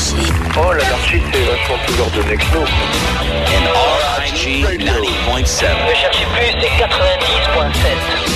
Énergie. Oh, la marchite, c'est vachement plus ordonné que nous. RIG 90.7. Ne cherchez plus, c'est 90.7.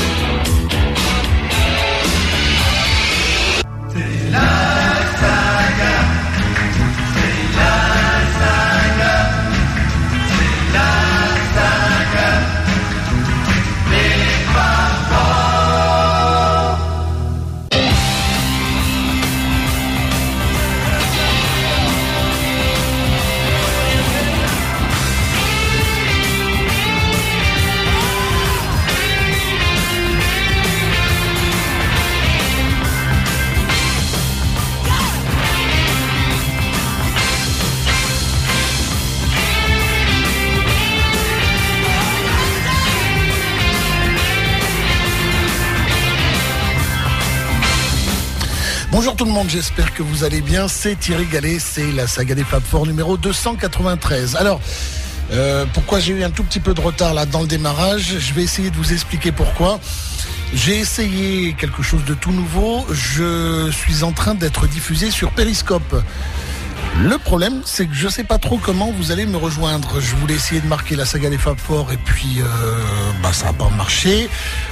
Bonjour tout le monde, j'espère que vous allez bien. C'est Thierry Gallet, c'est la saga des Fab Four numéro 293. Alors, pourquoi j'ai eu un tout petit peu de retard là dans le démarrage? Je vais essayer de vous expliquer pourquoi. J'ai essayé quelque chose de tout nouveau. Je suis en train d'être diffusé sur Periscope. Le problème, c'est que je ne sais pas trop comment vous allez me rejoindre. Je voulais essayer de marquer la saga des Fab Four et puis ça n'a pas marché.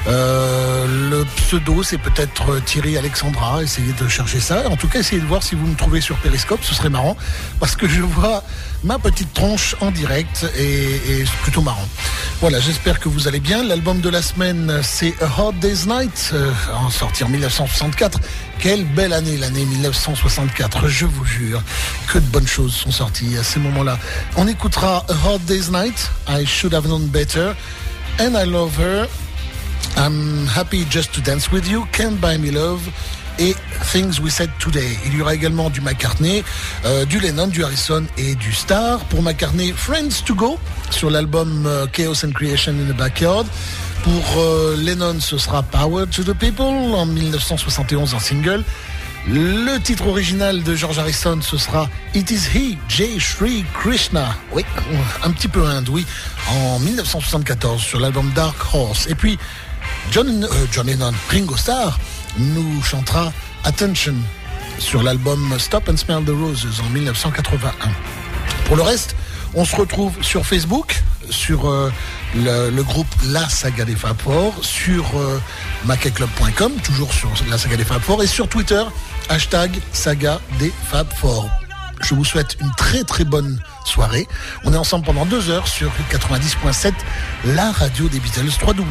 Le pseudo, c'est peut-être Thierry Alexandra. Essayez de chercher ça. En tout cas, essayez de voir si vous me trouvez sur Periscope. Ce serait marrant parce que je vois ma petite tronche en direct et c'est plutôt marrant. Voilà, j'espère que vous allez bien. L'album de la semaine, c'est A Hard Day's Night, sorti en 1964. Quelle belle année, l'année 1964, je vous jure. Que de bonnes choses sont sorties à ce moment-là. On écoutera A Hard Day's Night, I Should Have Known Better, And I Love Her, I'm Happy Just to Dance With You, Can't Buy Me Love et Things We Said Today. Il y aura également du McCartney, du Lennon, du Harrison et du Starr. Pour McCartney, Friends to Go sur l'album Chaos and Creation in the Backyard. Pour Lennon, ce sera Power to the People en 1971 en single. Le titre original de George Harrison, ce sera It Is He, Jai Shri Krishna. Oui, un petit peu hindou, en 1974 sur l'album Dark Horse. Et puis John Lennon, Ringo Starr, nous chantera Attention sur l'album Stop and Smell the Roses en 1981. Pour le reste, on se retrouve sur Facebook, sur le groupe La Saga des Fab Four, sur mackayclub.com, toujours sur La Saga des Fab Four, et sur Twitter, hashtag Saga des Fab Four. Je vous souhaite une très très bonne soirée. On est ensemble pendant 2 heures sur 90.7, la radio des Beatles,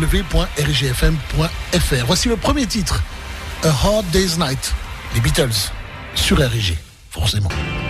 www.rigfm.fr. Voici le premier titre, A Hard Day's Night, les Beatles, sur RIG, forcément.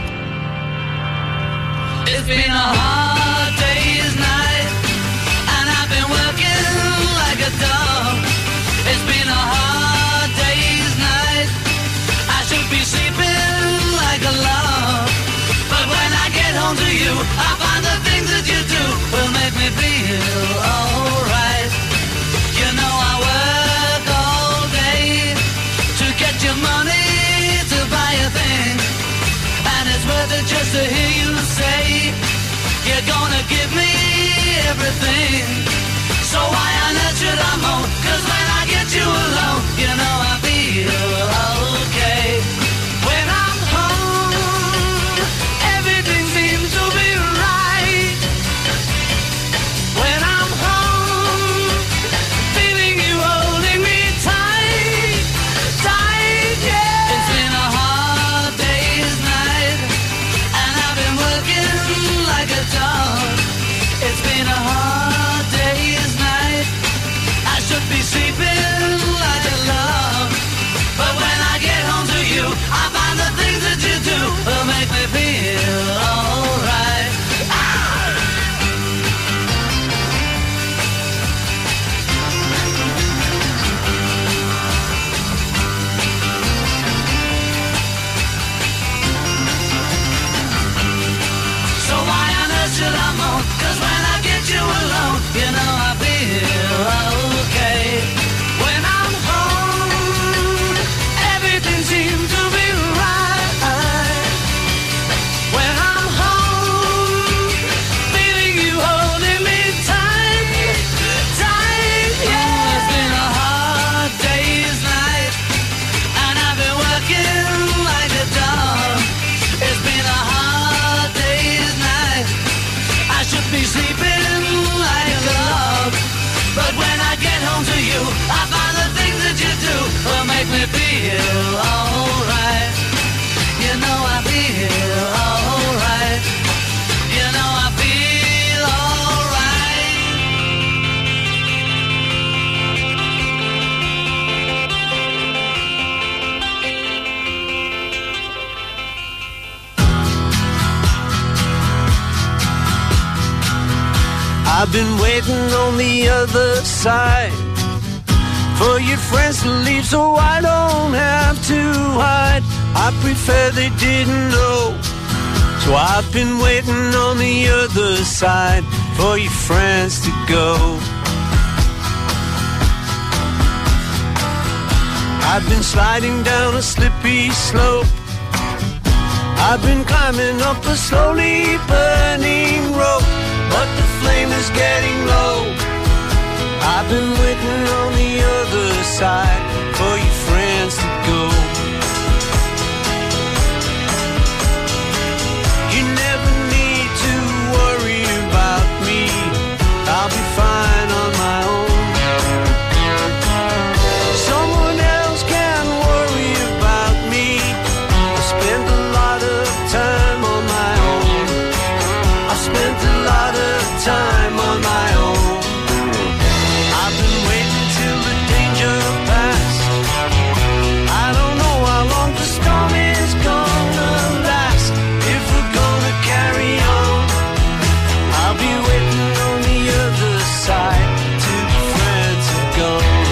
It's been a hard day's night, and I've been working like a dog. It's been a hard day's night, I should be sleeping like a log. But when I get home to you, I find the things that you do will make me feel alright. You know I work all day to get your money to buy a thing, and it's worth it just to hear you say you're gonna give me everything. So why on earth should I moan? 'Cause when I get you alone, you know I feel okay. When I'm home, everything seems to be right. When I'm home, feeling you holding me tight, tight, yeah. It's been a hard day's night, and I've been working like a dog. It's been a hard day's night, I should be sleeping like a log. make me feel alright. You know I feel alright. You know I feel alright. I've been waiting on the other side for your friends to leave so I don't have to hide. I prefer they didn't know. So I've been waiting on the other side for your friends to go. I've been sliding down a slippy slope. I've been climbing up a slowly burning rope, but the flame is getting low. I've been waiting on the other side for your friends to go. You never need to worry about me. I'll be fine on my own. Someone else can worry about me. I spent a lot of time on my own. I spent a lot of time on my own. I've been waiting till the danger passed. I don't know how long the storm is gonna last. If we're gonna carry on, I'll be waiting on the other side till the friends are gone.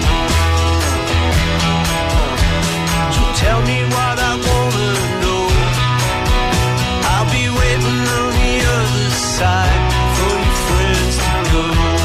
So tell me what I wanna know. I'll be waiting on the other side for your friends to go.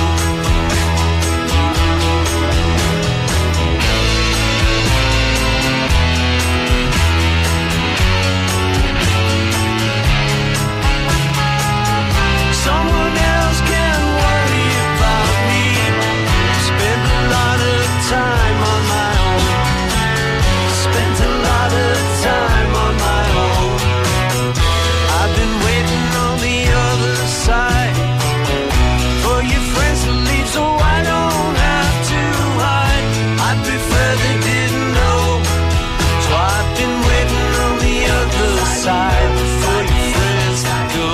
Someone else can worry about me. Spend a lot of time on my own. Spent a lot of time on my own. I've been waiting on the other side for your friends to leave so I don't have to hide. I prefer they didn't know. So I've been waiting on the other side for your friends to go.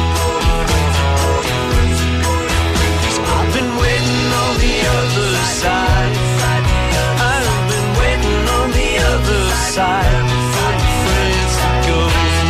I've been waiting on the other side. I've been waiting on the other side for your friends to go.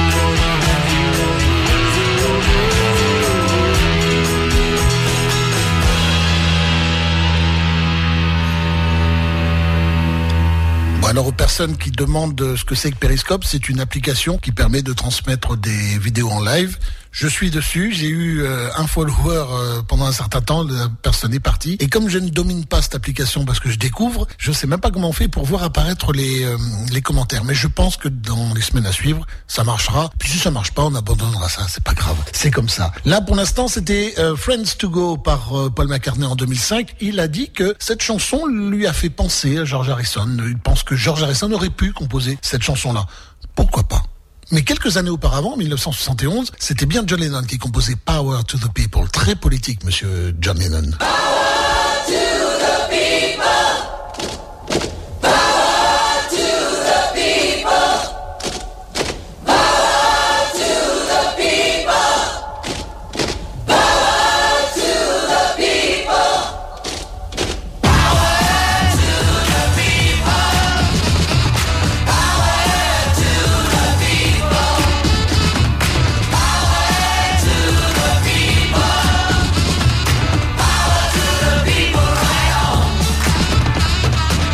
Bon, alors aux personnes qui demandent ce que c'est que Periscope, c'est une application qui permet de transmettre des vidéos en live. Je suis dessus, j'ai eu un follower pendant un certain temps, la personne est partie. Et comme je ne domine pas cette application parce que je découvre, je sais même pas comment on fait pour voir apparaître les commentaires. Mais je pense que dans les semaines à suivre, ça marchera. Puis si ça marche pas, on abandonnera ça, c'est pas grave. C'est comme ça. Là, pour l'instant, c'était Friends to Go par Paul McCartney en 2005. Il a dit que cette chanson lui a fait penser à George Harrison. Il pense que George Harrison aurait pu composer cette chanson-là. Pourquoi pas? Mais quelques années auparavant, en 1971, c'était bien John Lennon qui composait Power to the People. Très politique, monsieur John Lennon. Power to the people. Power to the people. Power to the people. Power to the people. Power to the people. Power to the people. Power to the people. Power to the people right on.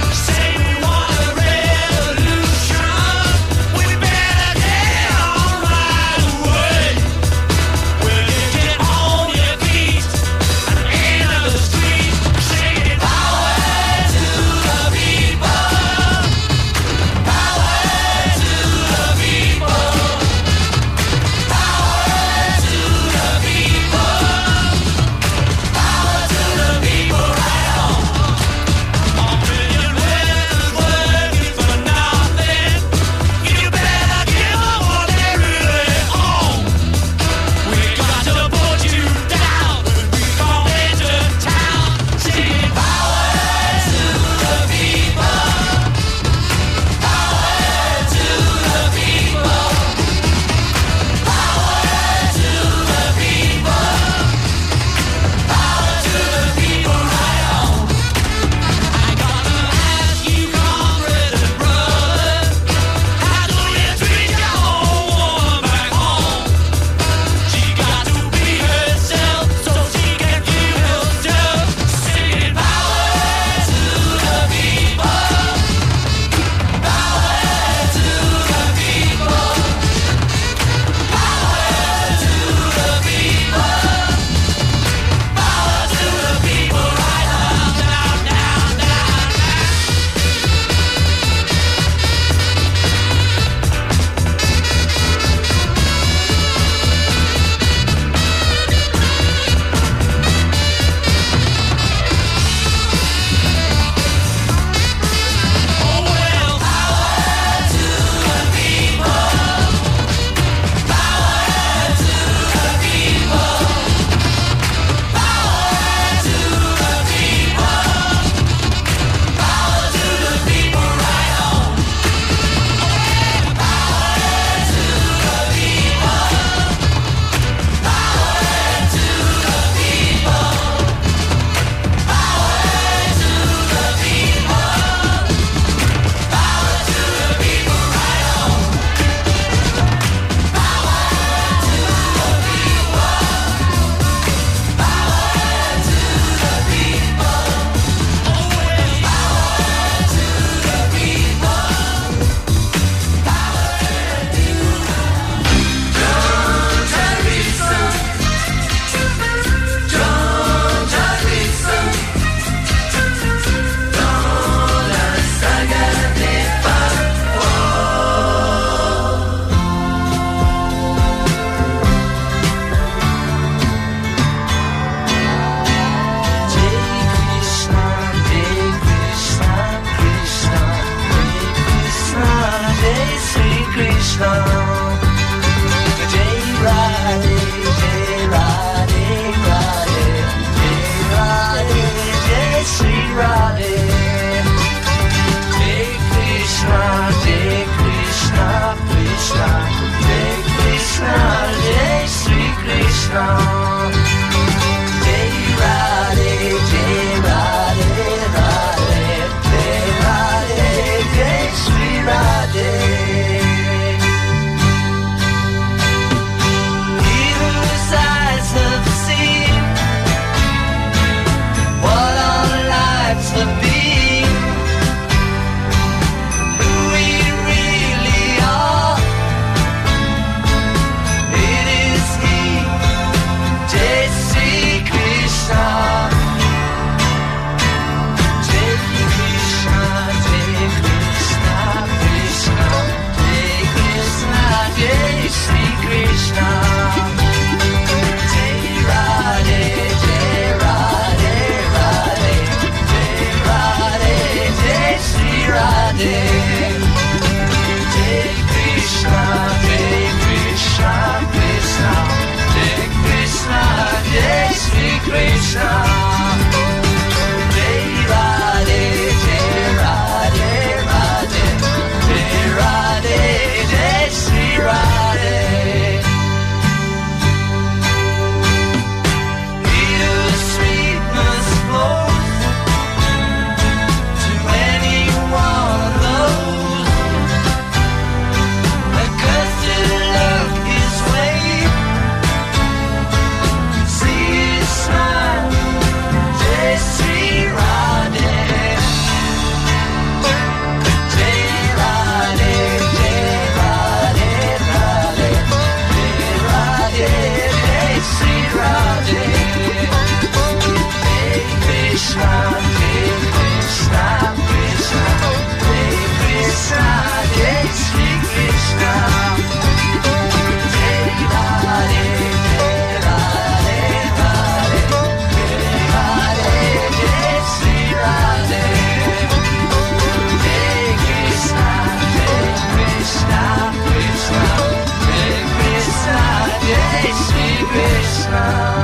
Krishna. Jai Radhe, Jai Radhe, Radhe, Jai Radhe, Jai Shri Radhe. Jai Krishna, Krishna, Jai Krishna, Jai Shri Krishna. Jai Radhe, Jai Radhe, Radhe, Jai Radhe, Jai Shri Radhe. He whose eyes have seen what our lives have been, who we really are, it is He, Jai Shri Krishna. Jai Krishna, Krishna, Jai Krishna, Jai Shri Krishna. Jai Radhe, Jai Radhe, Radhe, Jai Radhe, Jai Shri Radhe. Jai Krishna, Krishna, Jai Krishna, Jai Shri Krishna. Jai Radhe, Jai Radhe, Radhe, Jai Radhe, Jai Shri Radhe. Here sweetness flows to any one of those accustomed to look His way. See His smile, Jai Shri Radhe. Jai Radhe, Jai Radhe, Radhe, Jai Radhe, Jai Shri Radhe. Jai Krishna, Krishna, Jai Krishna, Jai Shri Krishna. Jai Radhe, Jai Radhe, Radhe, Jai Radhe, Jai Shri Radhe. Jai Krishna, Krishna, Jai Krishna, Jai Shri Krishna.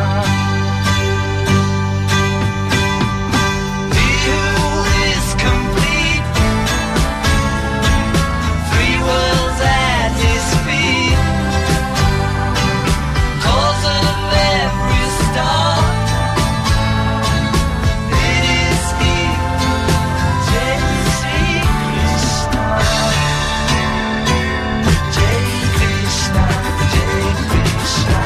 He who is complete, three worlds at His feet, cause of every star, it is He, Jai Shri Krishna. Jai Krishna, Krishna,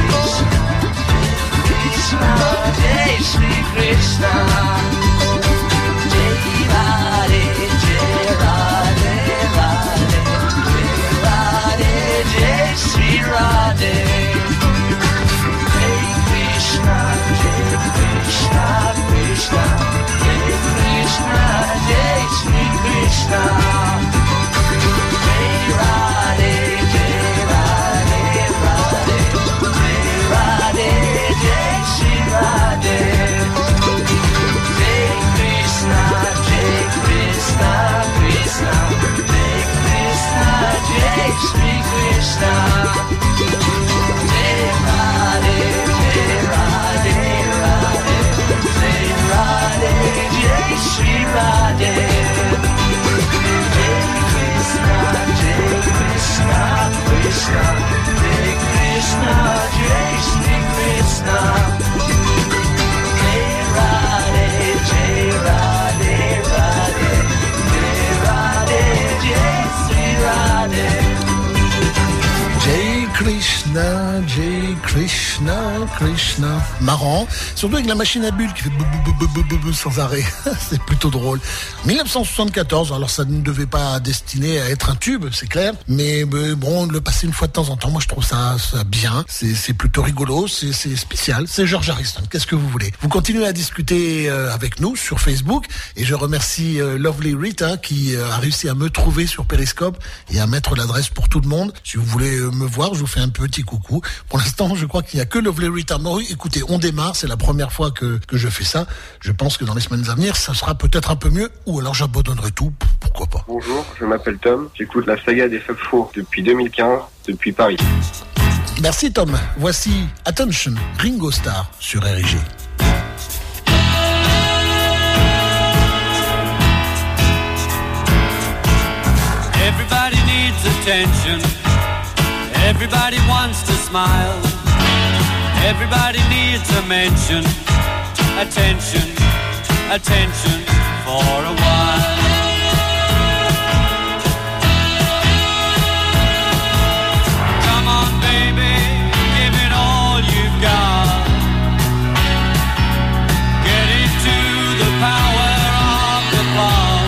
Krishna, Jai Shri Krishna. Jai Radhe, Jai Radhe, Radhe, Jai Radhe, Jai Shri Radhe. Jai Krishna, Krishna, Jai Krishna, Jai Shri Krishna. Jai Radhe, Jai Radhe, Radhe, Jai Radhe, Jai Shri Radhe. Jai Krishna, Krishna, Jai Krishna, Jai Shri Krishna. Jai Radhe, Jai Radhe, Radhe, Jai Radhe, Jai Shri Radhe. Jai Krishna, Krishna, Jai Krishna, Jai Shri Krishna. Jai Radhe, Jai Radhe, Radhe, Jai Radhe, Jai Shri Radhe. Jai Krishna, Krishna. Marrant. Surtout avec la machine à bulles qui fait bou sans arrêt. C'est plutôt drôle. 1974, alors ça ne devait pas destiner à être un tube, c'est clair. Mais bon, le passer une fois de temps en temps, moi je trouve ça bien. C'est plutôt rigolo, c'est spécial. C'est George Harrison. Qu'est-ce que vous voulez? Vous continuez à discuter avec nous sur Facebook. Et je remercie Lovely Rita qui a réussi à me trouver sur Periscope et à mettre l'adresse pour tout le monde. Si vous voulez me voir, je vous fais un petit petit coucou. Pour l'instant, je crois qu'il n'y a que Lovely Rita. Bon, écoutez, on démarre, c'est la première fois que je fais ça. Je pense que dans les semaines à venir, ça sera peut-être un peu mieux, ou alors j'abandonnerai tout, pourquoi pas. Bonjour, je m'appelle Tom, j'écoute la saga des Fab Four depuis 2015, depuis Paris. Merci Tom. Voici Attention, Ringo Starr sur RG. Everybody needs attention. Everybody wants to smile. Everybody needs a mention. Attention, attention for a while. Come on, baby, give it all you've got. Get into the power of the clock.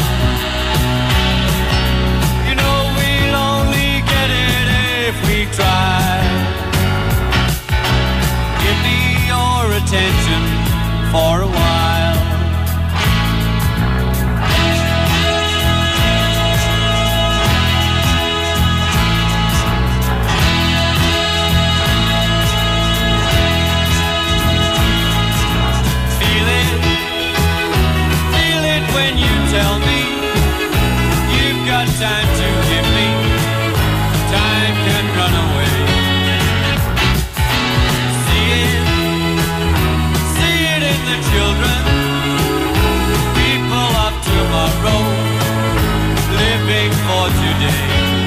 You know we'll only get it if we try. Give me your attention for a while. Feel it when you tell me you've got time to give me. Time can run away. See it in the children, people of tomorrow, living for today.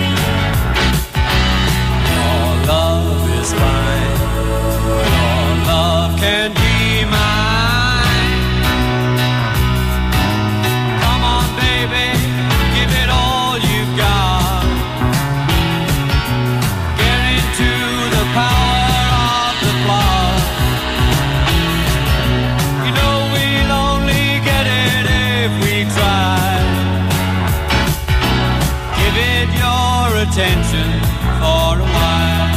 Your love is mine, your love can be mine. Come on, baby, give it all you've got. Get into the power of the clock. You know we'll only get it if we try. Give it your attention for a while.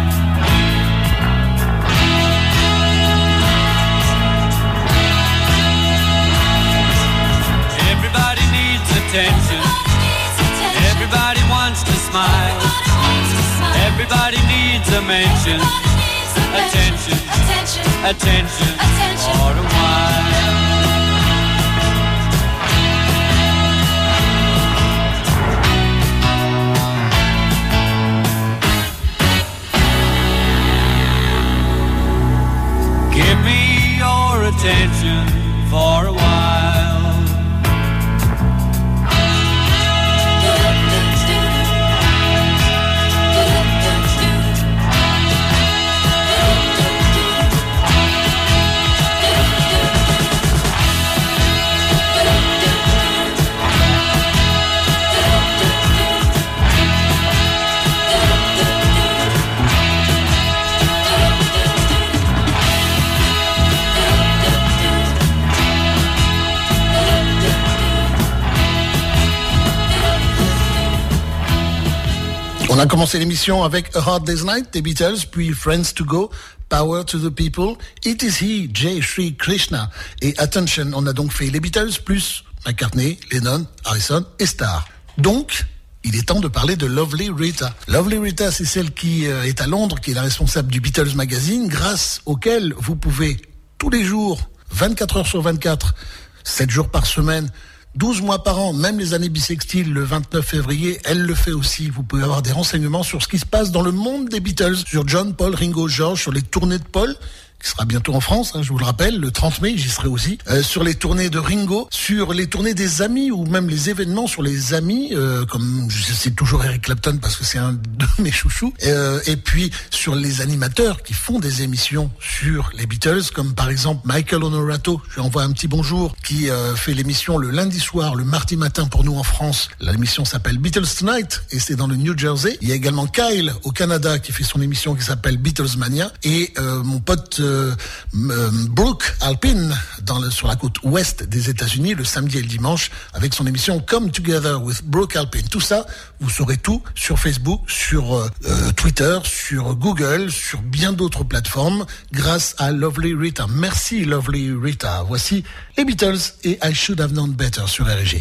Everybody needs attention. Everybody wants to smile. Everybody needs a mention. Attention, attention for a while. Give me your attention for a while. On a commencé l'émission avec A Hard Day's Night des Beatles, puis Friends to Go, Power to the People, It Is He, Jai Shri Krishna et Attention. On a donc fait les Beatles plus McCartney, Lennon, Harrison et Starr. Donc, il est temps de parler de Lovely Rita. Lovely Rita, c'est celle qui est à Londres, qui est la responsable du Beatles Magazine, grâce auquel vous pouvez tous les jours, 24 heures sur 24, 7 jours par semaine, 12 mois par an, même les années bissextiles, le 29 février, elle le fait aussi. Vous pouvez avoir des renseignements sur ce qui se passe dans le monde des Beatles, sur John, Paul, Ringo, George, sur les tournées de Paul, qui sera bientôt en France, je vous le rappelle, le 30 mai, j'y serai aussi, sur les tournées de Ringo, sur les tournées des amis, ou même les événements sur les amis, comme je sais toujours Eric Clapton, parce que c'est un de mes chouchous, et puis sur les animateurs qui font des émissions sur les Beatles, comme par exemple Michael Honorato, je lui envoie un petit bonjour, qui fait l'émission le lundi soir, le mardi matin pour nous en France. L'émission s'appelle Beatles Tonight, et c'est dans le New Jersey. Il y a également Kyle, au Canada, qui fait son émission qui s'appelle Beatles Mania, et mon pote Brooke Alpin sur la côte ouest des États-Unis le samedi et le dimanche avec son émission Come Together with Brooke Alpin. Tout ça, vous saurez tout sur Facebook, sur Twitter, sur Google, sur bien d'autres plateformes grâce à Lovely Rita. Merci Lovely Rita. Voici les Beatles et I Should Have Known Better sur RG.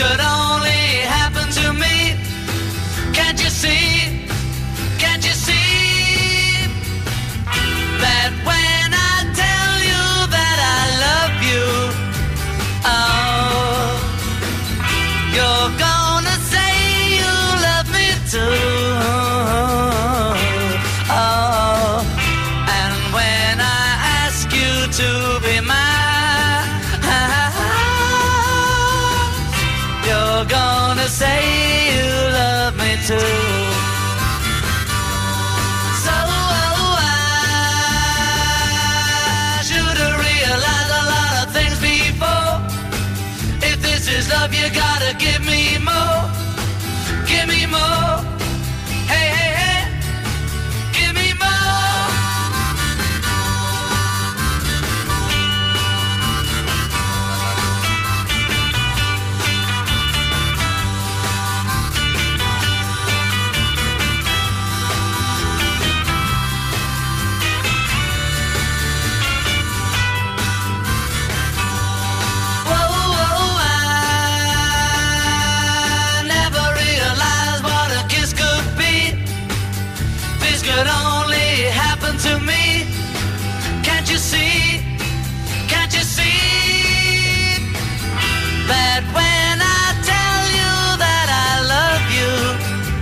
could only happen to me. Can't you see? Can't you see that when I tell you that I love you, oh, you're gonna say you love me too. Oh, and when I ask you to be mine, you're gonna say you love me too. So I should have realized a lot of things before. If this is love, you gotta give me more. Give me more. Hey, hey, hey. Give me more. Could only happen to me. Can't you see? Can't you see that when I tell you that I love you,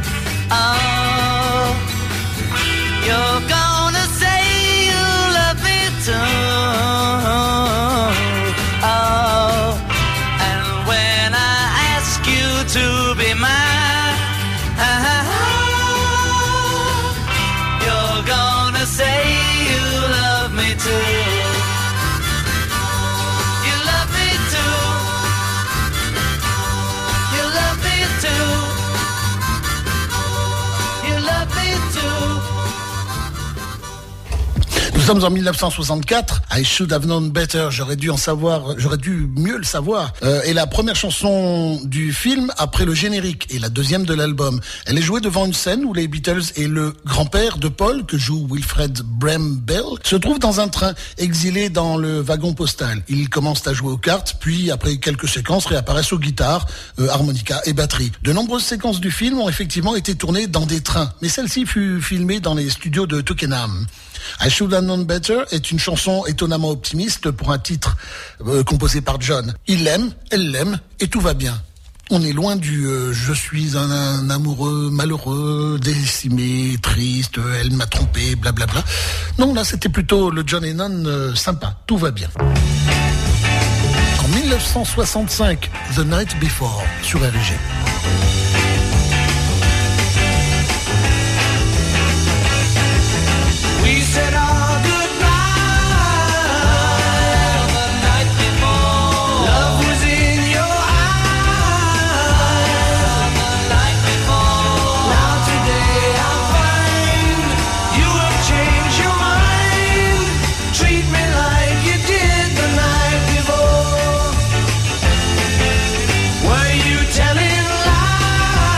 oh, you're gonna say you love me too. Oh, and when I ask you to be mine, say you love me too. You love me too. You love me too. You love me too. Nous sommes en 1964. I should have known better. J'aurais dû mieux le savoir. Et la première chanson du film après le générique et la deuxième de l'album. Elle est jouée devant une scène où les Beatles et le grand-père de Paul, que joue Wilfred Brambell, se trouvent dans un train exilé dans le wagon postal. Ils commencent à jouer aux cartes, puis après quelques séquences réapparaissent aux guitares, harmonica et batterie. De nombreuses séquences du film ont effectivement été tournées dans des trains, mais celle-ci fut filmée dans les studios de Twickenham. I Should Have Known Better est une chanson étonnamment optimiste pour un titre composé par John. Il l'aime, elle l'aime et tout va bien. On est loin du je suis un amoureux malheureux, décimé, triste, elle m'a trompé, blablabla. Non, là c'était plutôt le John Lennon sympa, tout va bien. En 1965, The Night Before sur RG. We said our goodbye the night before. Love was in your eyes the night before. Now today I find you have changed your mind. Treat me like you did the night before. Were you telling lies?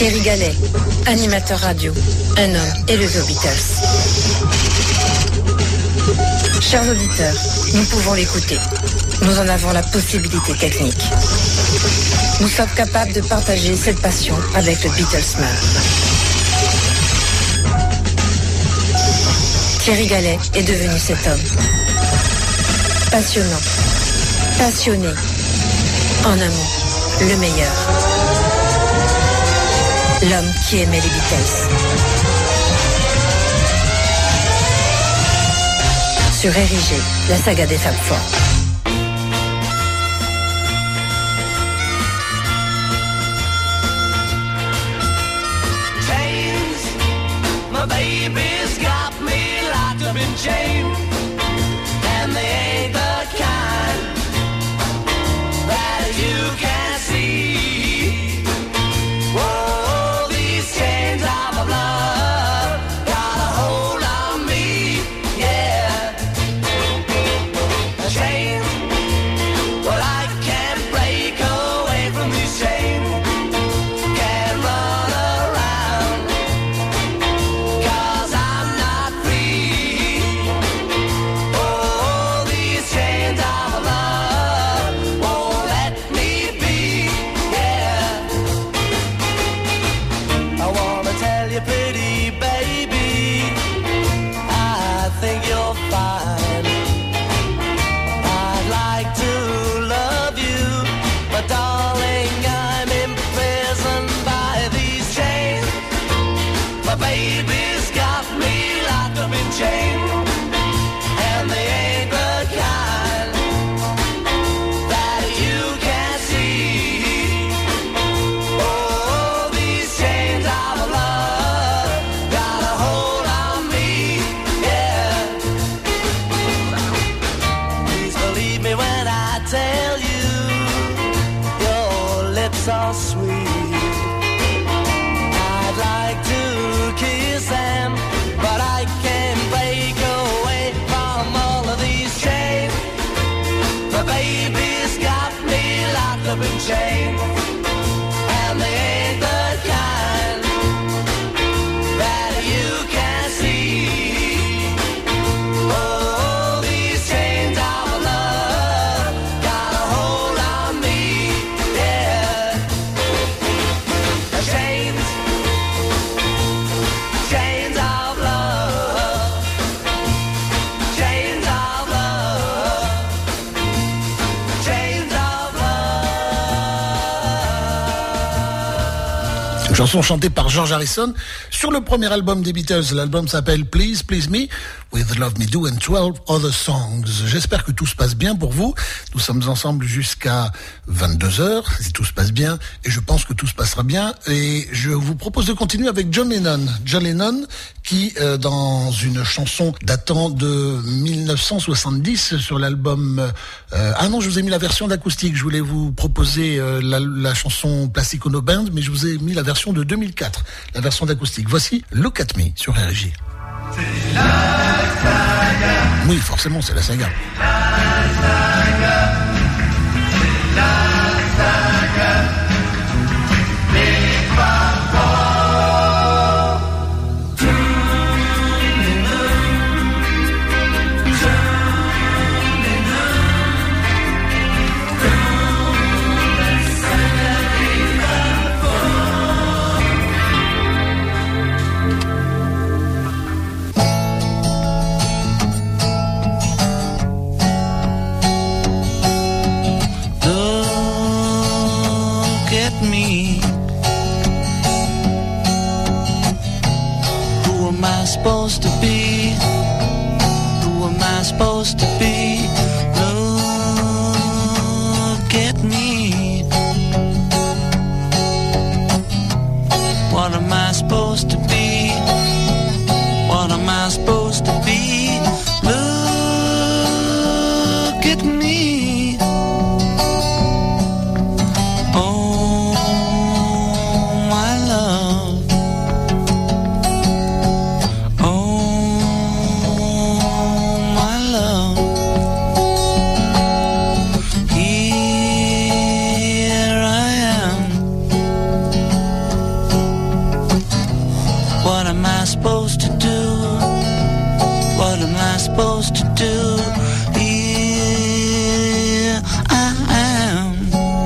Thierry Gallet, animateur radio, un homme élevé aux Beatles. Chers auditeurs, nous pouvons l'écouter. Nous en avons la possibilité technique. Nous sommes capables de partager cette passion avec le Beatlesman. Thierry Gallet est devenu cet homme. Passionnant, passionné, en un mot, le meilleur. L'homme qui aimait les Beatles. Sur RIG, la saga des Fab Four. My baby's got me locked up in chains, and they ain't the kind that you can see. Whoa, these chains of my blood got a hold on me, yeah. Chains, well I can't break away from these chains, can't run around. Baby's got me locked up in chains, and they ain't the kind that you can see. Oh, these chains of love got a hold on me, yeah. Please believe me when I tell you, your lips are sweet. I'd like to kiss them, but I can't break away from all of these chains. The baby's got me locked up in chains, and they ain't the kind that you can see. Oh, these chains of love got a hold on me, yeah. The chains of love, chains of love, chains of love. Une chanson chantée par George Harrison sur le premier album des Beatles. L'album s'appelle Please Please Me with Love Me Do and 12 Other Songs. J'espère que tout se passe bien pour vous. Nous sommes ensemble jusqu'à 22h, si tout se passe bien, et je pense que tout se passera bien. Et je vous propose de continuer avec John Lennon. John Lennon qui, dans une chanson datant de 1970 sur l'album... ah non, je vous ai mis la version d'acoustique. Je voulais vous proposer la chanson Plastic Ono Band, mais je vous ai mis la version de 2004, la version d'acoustique. Voici Look at Me sur RG. C'est la saga. Oui, forcément, c'est la saga. La saga. C'est la saga. Les papas. Supposed to be? Who am I supposed to be? Look at me. What am I supposed to be? What am I supposed to be? Look at me. Oh, my love. I supposed to do? What am I supposed to do? Here I am.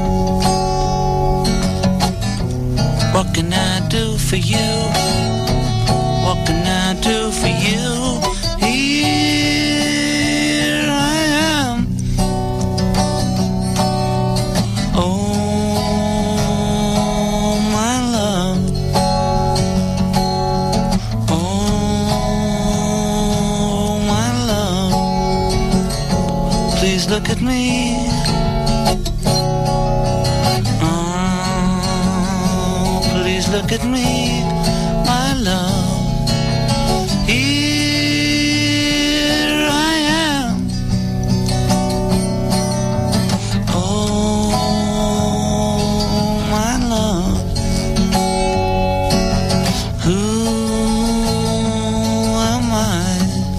What can I do for you? What can I do for you? Here I am. Oh, my love. Oh, my love. Please look at me. Oh, please look at me, my love. Here I am. Oh, my love. Who am I?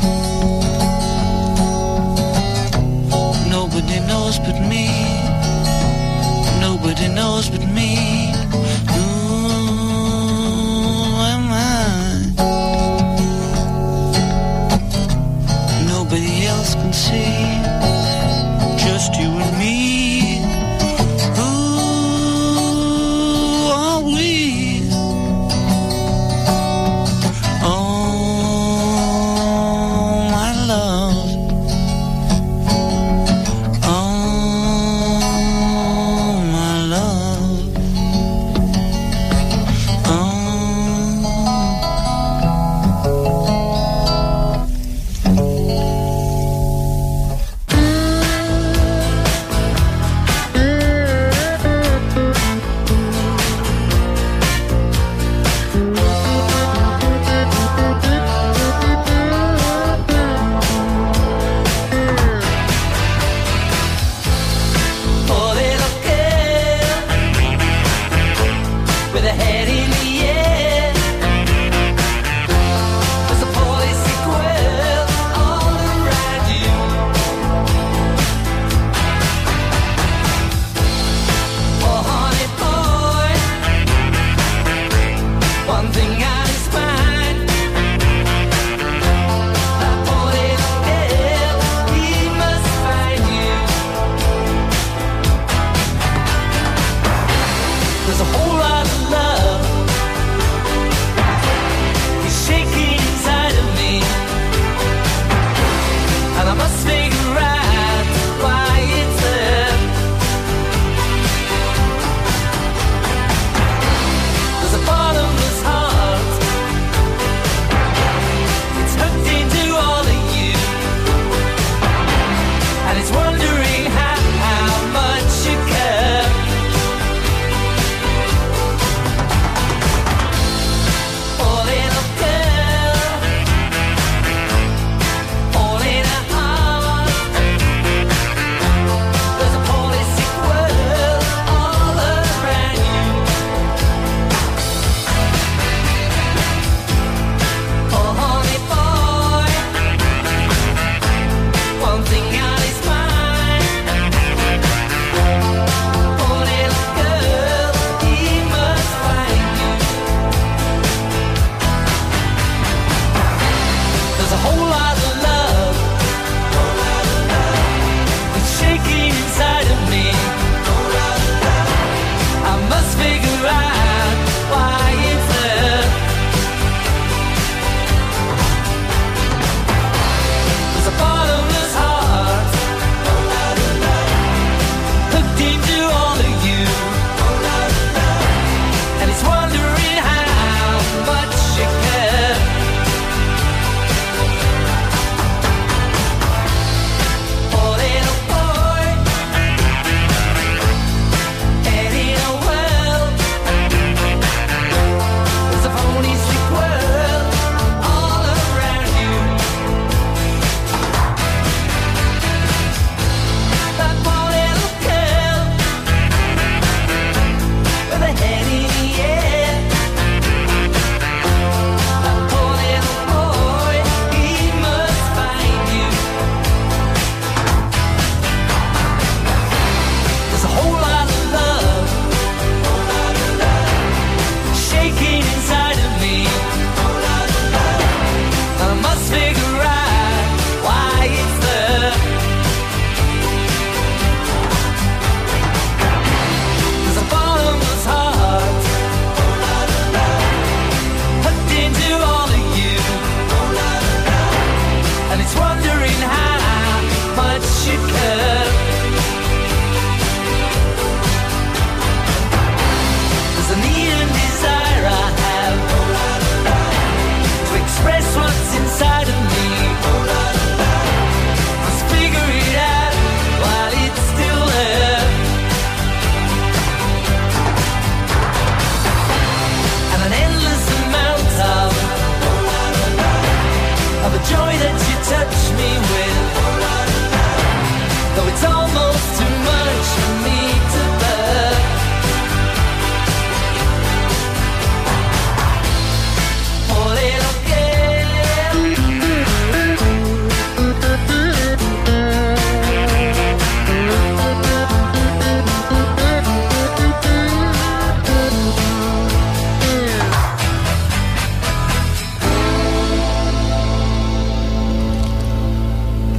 Nobody knows but me. Nobody knows but me. Who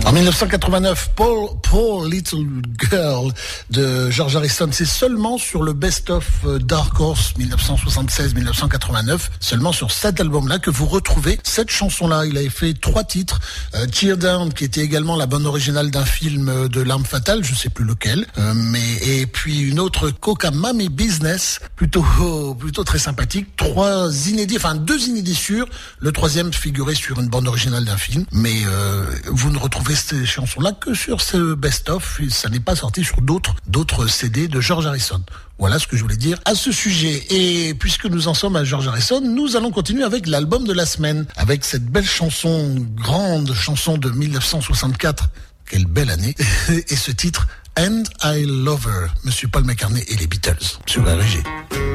En 1989, Poor Little Girl de George Harrison, c'est seulement sur le best-of Dark Horse 1976-1989, seulement sur cet album-là que vous retrouvez cette chanson-là. Il avait fait 3 titres, Tear Down qui était également la bande originale d'un film de L'Arme Fatale, je sais plus lequel, et puis une autre Coca Mami Business, plutôt très sympathique. 2 inédits sûrs, le 3e figurait sur une bande originale d'un film, mais vous ne retrouvez ces chansons-là que sur ce best-of, ça n'est pas sorti sur d'autres CD de George Harrison. Voilà ce que je voulais dire à ce sujet. Et puisque nous en sommes à George Harrison, nous allons continuer avec l'album de la semaine, avec cette belle chanson, grande chanson de 1964. Quelle belle année. Et ce titre, And I Love Her, Monsieur Paul McCartney et les Beatles, sur RG.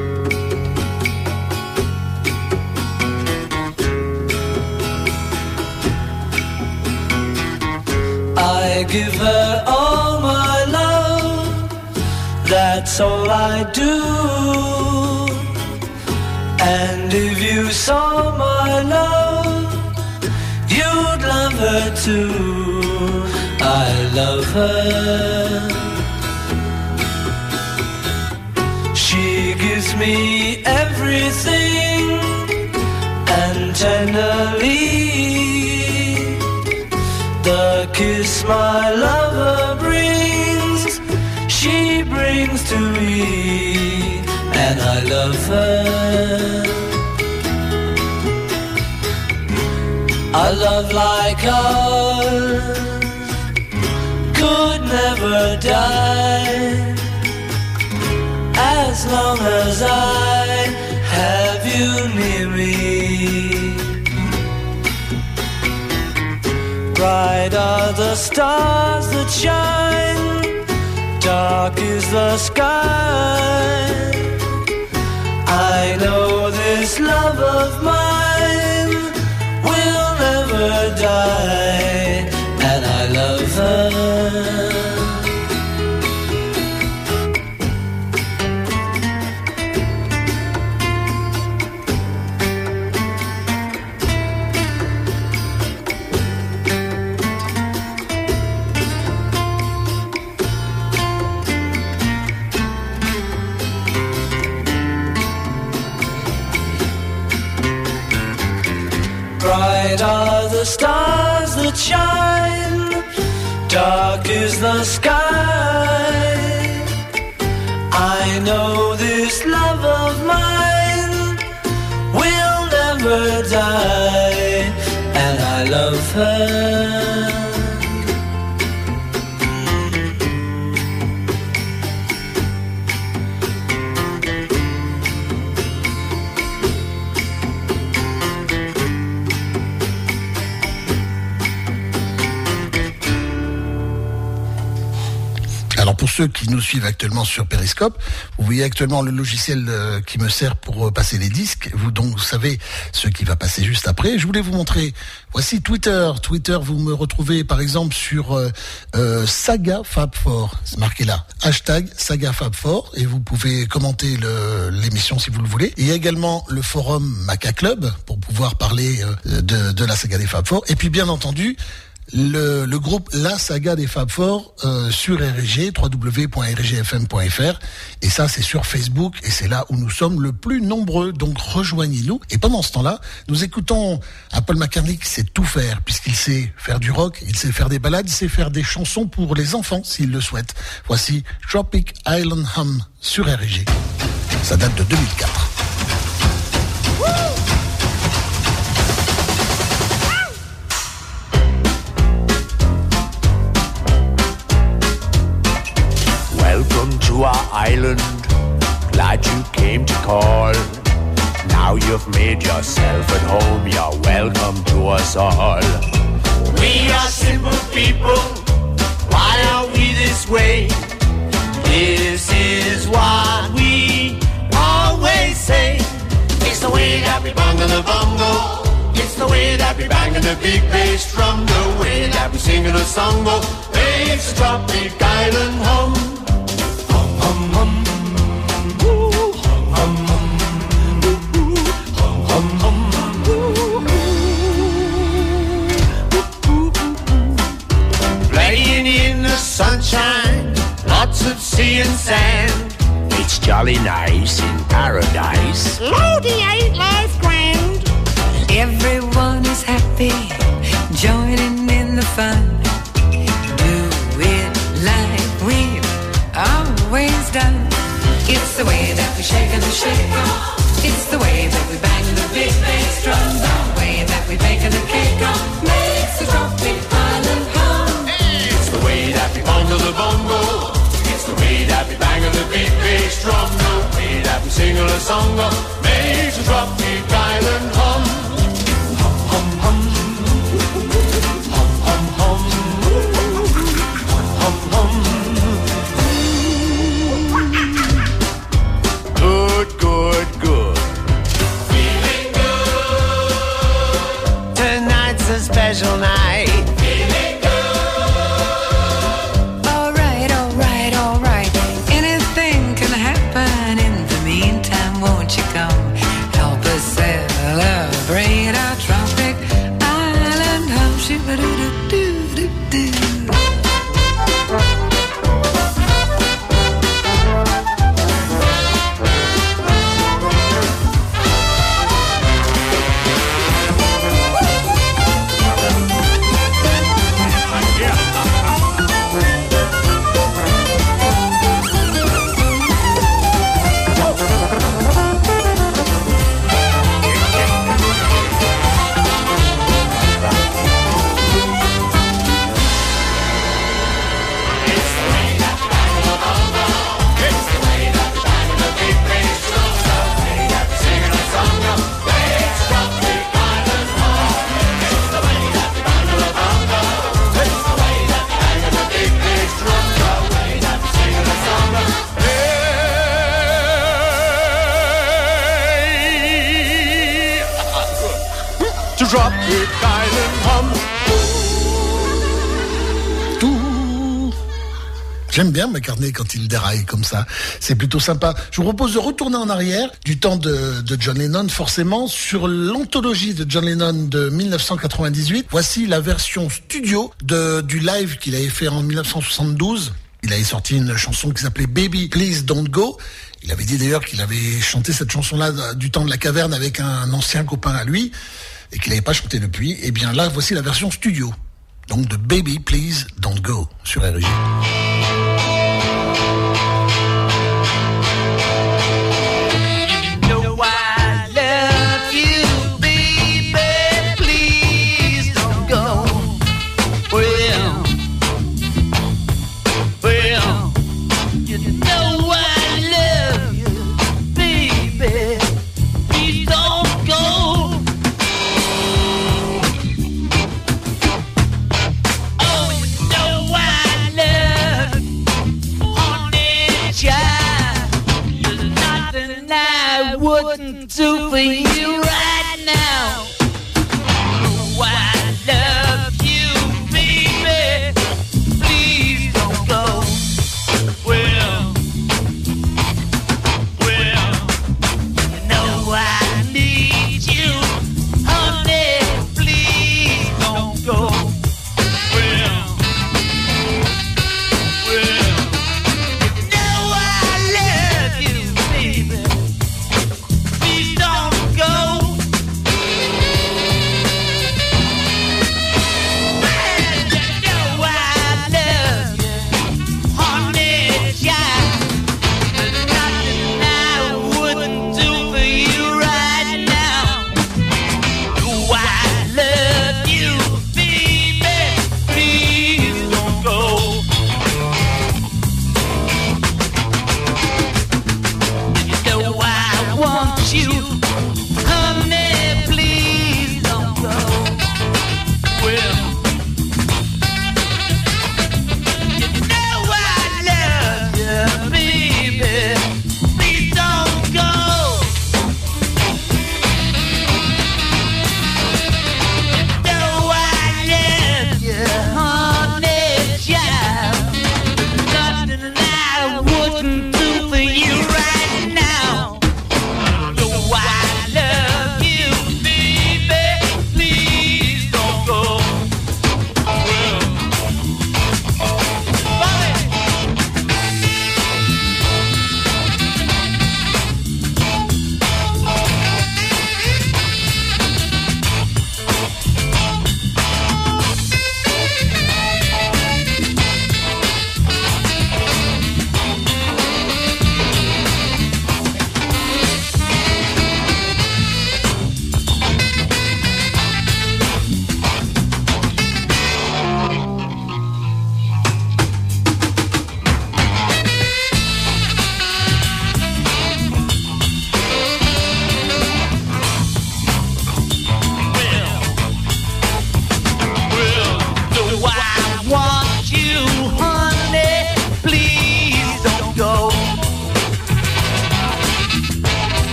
I give her all my love, that's all I do. And if you saw my love, you'd love her too. I love her. She gives me everything, and tenderly the kiss my lover brings, she brings to me, and I love her. A love like ours could never die, as long as I have you near me. Bright are the stars that shine, dark is the sky. I know this love of mine will never die, and I love her. Bright are the stars that shine, dark is the sky. I know this love of mine will never die, and I love her. Alors pour ceux qui nous suivent actuellement sur Periscope, vous voyez actuellement le logiciel qui me sert pour passer les disques. Vous savez ce qui va passer juste après. Je voulais vous montrer, voici Twitter. Twitter, vous me retrouvez par exemple sur Saga Fab4. C'est marqué là, hashtag Saga Fab4. Et vous pouvez commenter l'émission si vous le voulez. Il y a également le forum Maca Club pour pouvoir parler de la saga des Fab4. Et puis bien entendu, le groupe La Saga des Fab Four sur RG, www.rgfm.fr, et ça c'est sur Facebook, et c'est là où nous sommes le plus nombreux, donc rejoignez-nous. Et pendant ce temps-là, nous écoutons un Paul McCartney qui sait tout faire, puisqu'il sait faire du rock, il sait faire des ballades, il sait faire des chansons pour les enfants s'il le souhaite. Voici Tropic Island Hum sur RG. Ça date de 2004. Welcome to our island, glad you came to call. Now you've made yourself at home, you're welcome to us all. We are simple people, why are we this way? This is what we always say. It's the way that we bang on the bongo, it's the way that we bang on the big bass drum, the way that we sing in a song, it's Tropic Island Hum. Hum, hum, ooh, hum, hum, ooh, hum, hum, ooh, ooh, ooh. sunshine, lots of sea and sand. It's jolly nice in paradise. Lodi, ain't life grand? Everyone is happy, joining in the fun. Do it like we've always done. It's the way that we shake and shake. It's the way that we bang the big bass drum. The way that we bake the cake makes the tropic island hum. It's the way that we bongo the bongo. It's the way that we bang the big bass drum. The way that we sing a song makes the tropic island hum. Hum hum hum hum hum hum hum. Good, good, good. Feeling good. Tonight's a special night. Feeling good. All right, all right, all right. Anything can happen. In the meantime, won't you come help us celebrate our tropic island home? Shoo-ba-doo-doo-doo-doo-doo. Tropic Island hum. Tout. J'aime bien McCartney quand il déraille comme ça. C'est plutôt sympa. Je vous propose de retourner en arrière du temps de John Lennon, forcément, sur l'anthologie de John Lennon de 1998. Voici la version studio du live qu'il avait fait en 1972. Il avait sorti une chanson qui s'appelait Baby Please Don't Go. Il avait dit d'ailleurs qu'il avait chanté cette chanson-là du temps de la caverne avec un ancien copain à lui et qu'il n'avait pas chanté depuis. Et bien là, voici la version studio. Donc de Baby Please Don't Go sur RG. Wouldn't do for you right now. Oh, I love you, baby. Please don't go. Well, you know I need you, honey. Please don't go. Well, you know I love you, baby. Please don't go.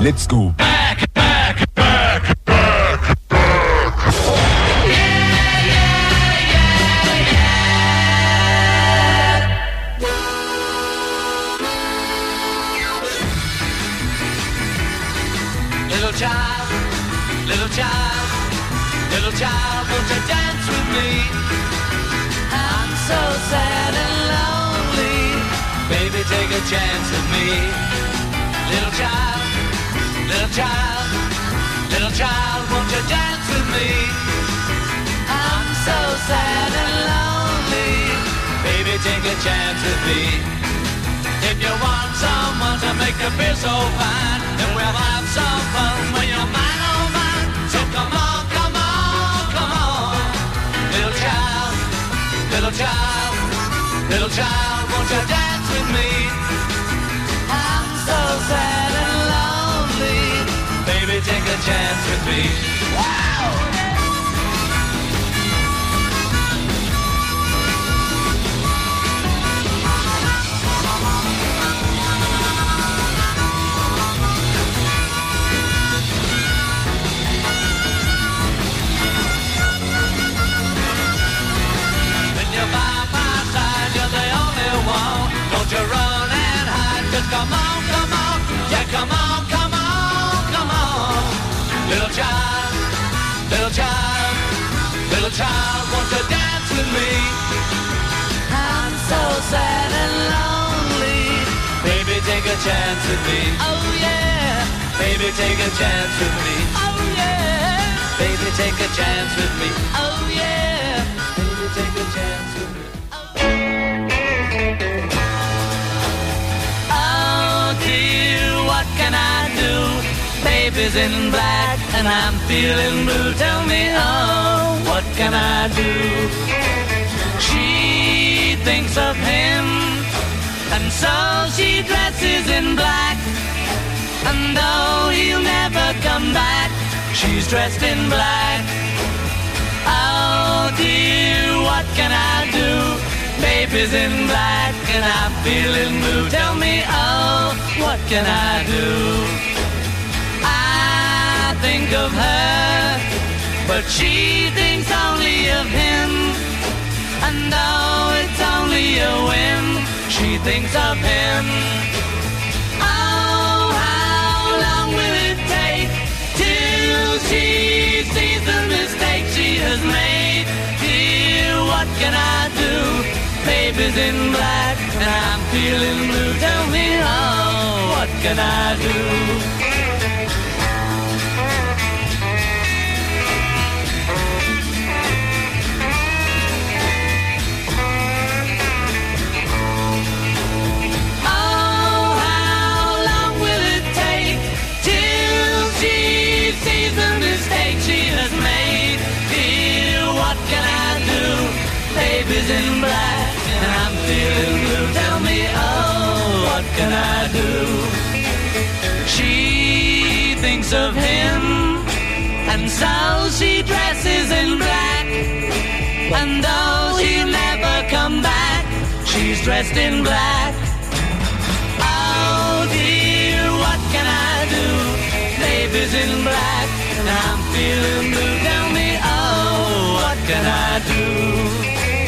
Let's go. Little child, little child, little child, won't you dance with me? I'm so sad and lonely. Baby, take a chance with me. Little child, little child, little child, won't you dance with me? I'm so sad and lonely. Baby, take a chance with me. If you want someone to make you feel so fine, then we'll have some fun when you're mine, oh mine. So come on, come on, come on. Little child, little child, little child, won't you dance with me? I'm so sad and lonely. Baby, take a chance with me. Wow! Don't you run and hide, just come on, come on. Yeah, come on, come on, come on. Little child, little child, little child, won't you dance with me? I'm so sad and lonely. Baby, take a chance with me. Oh yeah. Baby, take a chance with me. Oh yeah. Baby, take a chance with me. Oh yeah. Baby, take a chance with me. What can I do? Baby's in black and I'm feeling blue. Tell me, oh, what can I do? She thinks of him and so she dresses in black. And though he'll never come back, she's dressed in black. Oh dear, what can I do? Baby's in black and I'm feeling blue. Tell me, oh, what can I do? I think of her, but she thinks only of him. And though it's only a whim, she thinks of him. Oh, how long will it take till she sees the mistake she has made? Dear, what can I do? Baby's in black and I'm feeling blue. Tell me, oh, what can I do? Oh, how long will it take till she sees the mistake she has made? Dear, what can I do? Baby's in black and I'm feeling blue. Tell me, oh, what can I do? She thinks of him and so she dresses in black. And though he'll never come back, she's dressed in black. Oh dear, what can I do? Baby's in black and I'm feeling blue. Tell me, oh, what can I do?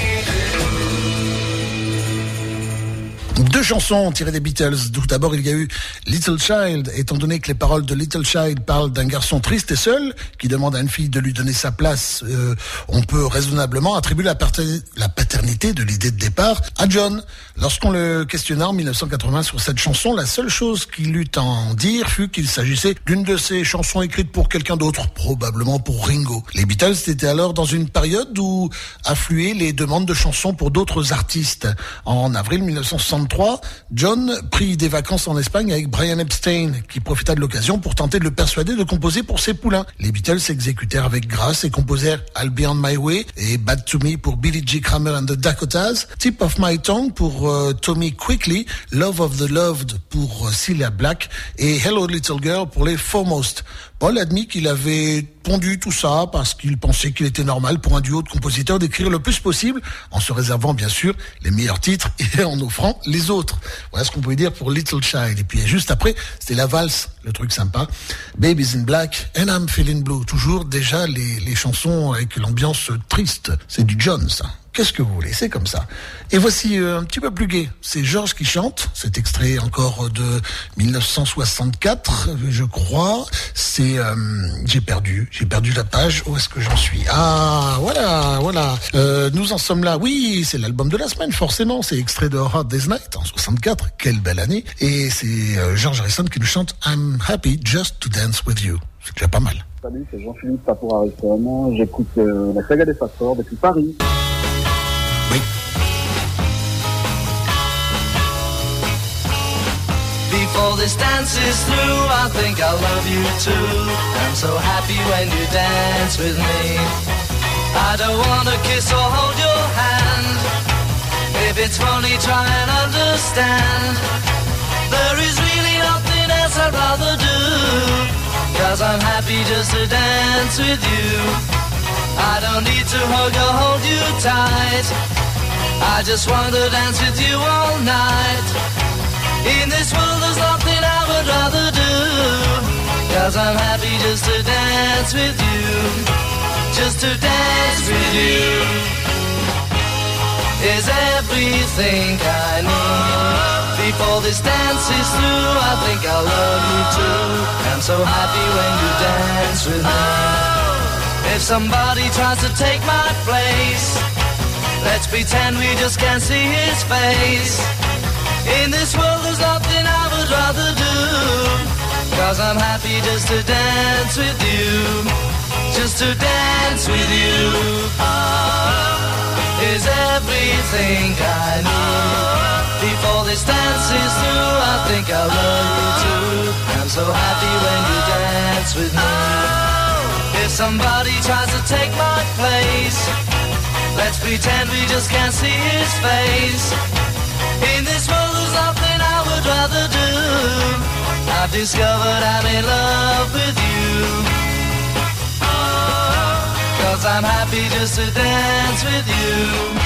Deux chansons tirées des Beatles. Tout d'abord, il y a eu Little Child, étant donné que les paroles de Little Child parlent d'un garçon triste et seul qui demande à une fille de lui donner sa place. On peut raisonnablement attribuer la paternité de l'idée de départ à John. Lorsqu'on le questionna en 1980 sur cette chanson, la seule chose qu'il eut à en dire fut qu'il s'agissait d'une de ses chansons écrites pour quelqu'un d'autre, probablement pour Ringo. Les Beatles étaient alors dans une période où affluaient les demandes de chansons pour d'autres artistes. En avril 1963, John prit des vacances en Espagne avec Brian Epstein, qui profita de l'occasion pour tenter de le persuader de composer pour ses poulains. Les Beatles s'exécutèrent avec grâce et composèrent I'll Be On My Way et Bad To Me pour Billy J. Kramer and the Dakotas, Tip of My Tongue pour Tommy Quickly, Love of the Loved pour Cilla Black et Hello Little Girl pour les Foremost. Paul admit qu'il avait pondu tout ça parce qu'il pensait qu'il était normal pour un duo de compositeurs d'écrire le plus possible, en se réservant bien sûr les meilleurs titres et en offrant les les autres. Voilà ce qu'on pouvait dire pour Little Child. Et puis juste après, c'était la valse, le truc sympa. Baby's in Black and I'm Feeling Blue. Toujours déjà les chansons avec l'ambiance triste. C'est du John, ça. Qu'est-ce que vous voulez, c'est comme ça. Et voici un petit peu plus gai. C'est Georges qui chante. Cet extrait encore de 1964, je crois. C'est j'ai perdu la page. Où est-ce que j'en suis? Ah, voilà. Nous en sommes là. Oui, c'est l'album de la semaine, forcément. C'est extrait de Hard Day's Night en 64. Quelle belle année. Et c'est George Harrison qui nous chante I'm Happy Just to Dance With You. C'est déjà pas mal. Salut, c'est Jean-Philippe Papour Harrison. J'écoute la saga des Fab Four depuis Paris. Oui. Before this dance is through, I think I love you too. I'm so happy when you dance with me. I don't wanna kiss or hold your hand. If it's funny, try and understand. There is really nothing else I'd rather do. 'Cause I'm happy just to dance with you. I don't need to hug or hold you tight. I just want to dance with you all night. In this world there's nothing I would rather do. 'Cause I'm happy just to dance with you. Just to dance with you is everything I need. Before this dance is through, I think I'll love you too. I'm so happy when you dance with me. If somebody tries to take my place, let's pretend we just can't see his face. In this world there's nothing I would rather do. 'Cause I'm happy just to dance with you. Just to dance with you is everything I need. Before this dance is through, I think I love you too. I'm so happy when you dance with me. If somebody tries to take my place, let's pretend we just can't see his face. In this world there's nothing I would rather do. I've discovered I'm in love with you. 'Cause I'm happy just to dance with you.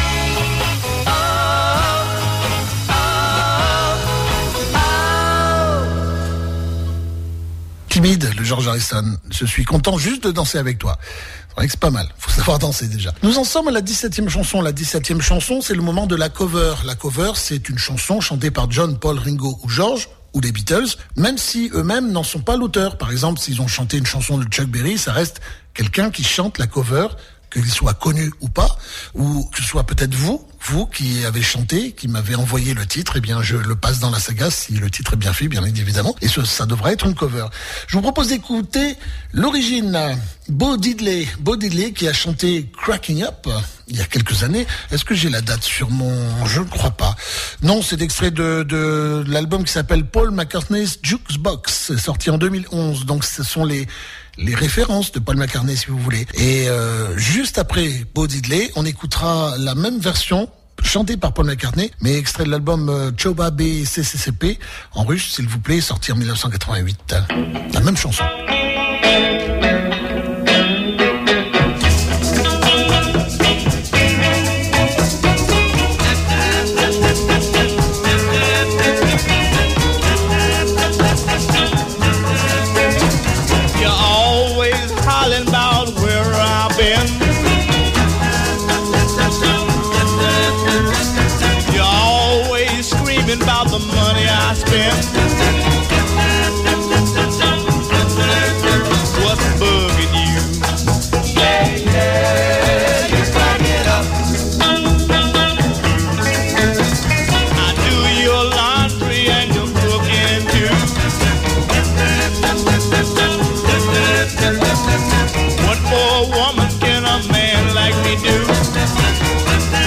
Timide, le George Harrison. Je suis content juste de danser avec toi. C'est vrai que c'est pas mal. Faut savoir danser déjà. Nous en sommes à la 17e chanson. La 17e chanson, c'est le moment de la cover. La cover, c'est une chanson chantée par John, Paul, Ringo ou George, ou les Beatles, même si eux-mêmes n'en sont pas l'auteur. Par exemple, s'ils ont chanté une chanson de Chuck Berry, ça reste quelqu'un qui chante la cover, qu'il soit connu ou pas, ou que ce soit peut-être vous qui avez chanté, qui m'avez envoyé le titre, eh bien je le passe dans la saga si le titre est bien fait, bien évidemment, et ça devrait être une cover. Je vous propose d'écouter l'origine, Bo Diddley qui a chanté Cracking Up il y a quelques années. Est-ce que j'ai la date sur je ne crois pas. Non, c'est extrait de l'album qui s'appelle Paul McCartney's Jukebox, sorti en 2011. Donc ce sont les références de Paul McCartney, si vous voulez. Et juste après Bo Diddley, on écoutera la même version chantée par Paul McCartney, mais extrait de l'album Choba BCCCP en russe, s'il vous plaît, sorti en 1988. La même chanson. About the money I spend. What's bugging you? Yeah, you crack it up. I do your laundry and your cooking too. What more woman can a man like me do?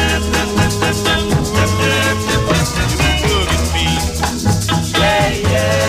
Yeah.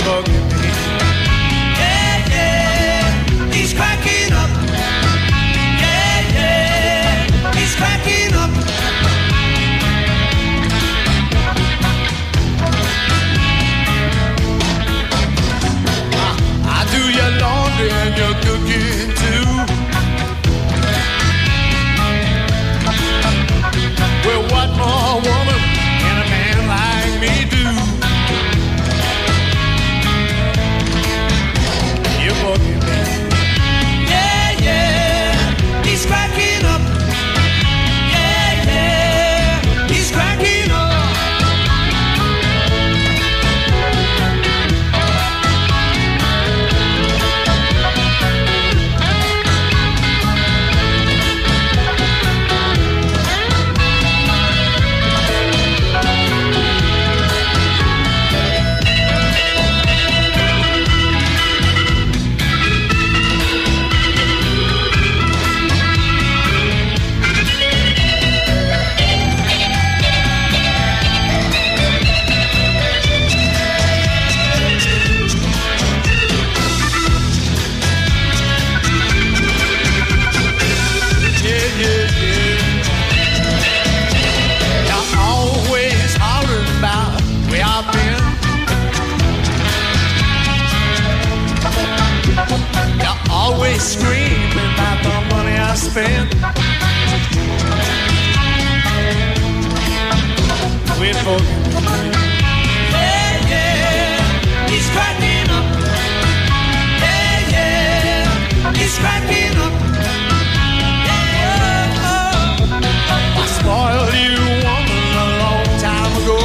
bugging me. Yeah, yeah, he's cracking up. Yeah, yeah, he's cracking up. I do your laundry and your cooking too. Well, what more woman can a man like me do? You're bugging me. Yeah, yeah, he's cracking up. Yeah, yeah, he's cracking up. Always screaming about the money I spent. Quit bugging me. Yeah, yeah, he's cracking up. Yeah, yeah, he's cracking up. Yeah, oh. I spoiled you, woman, a long time ago.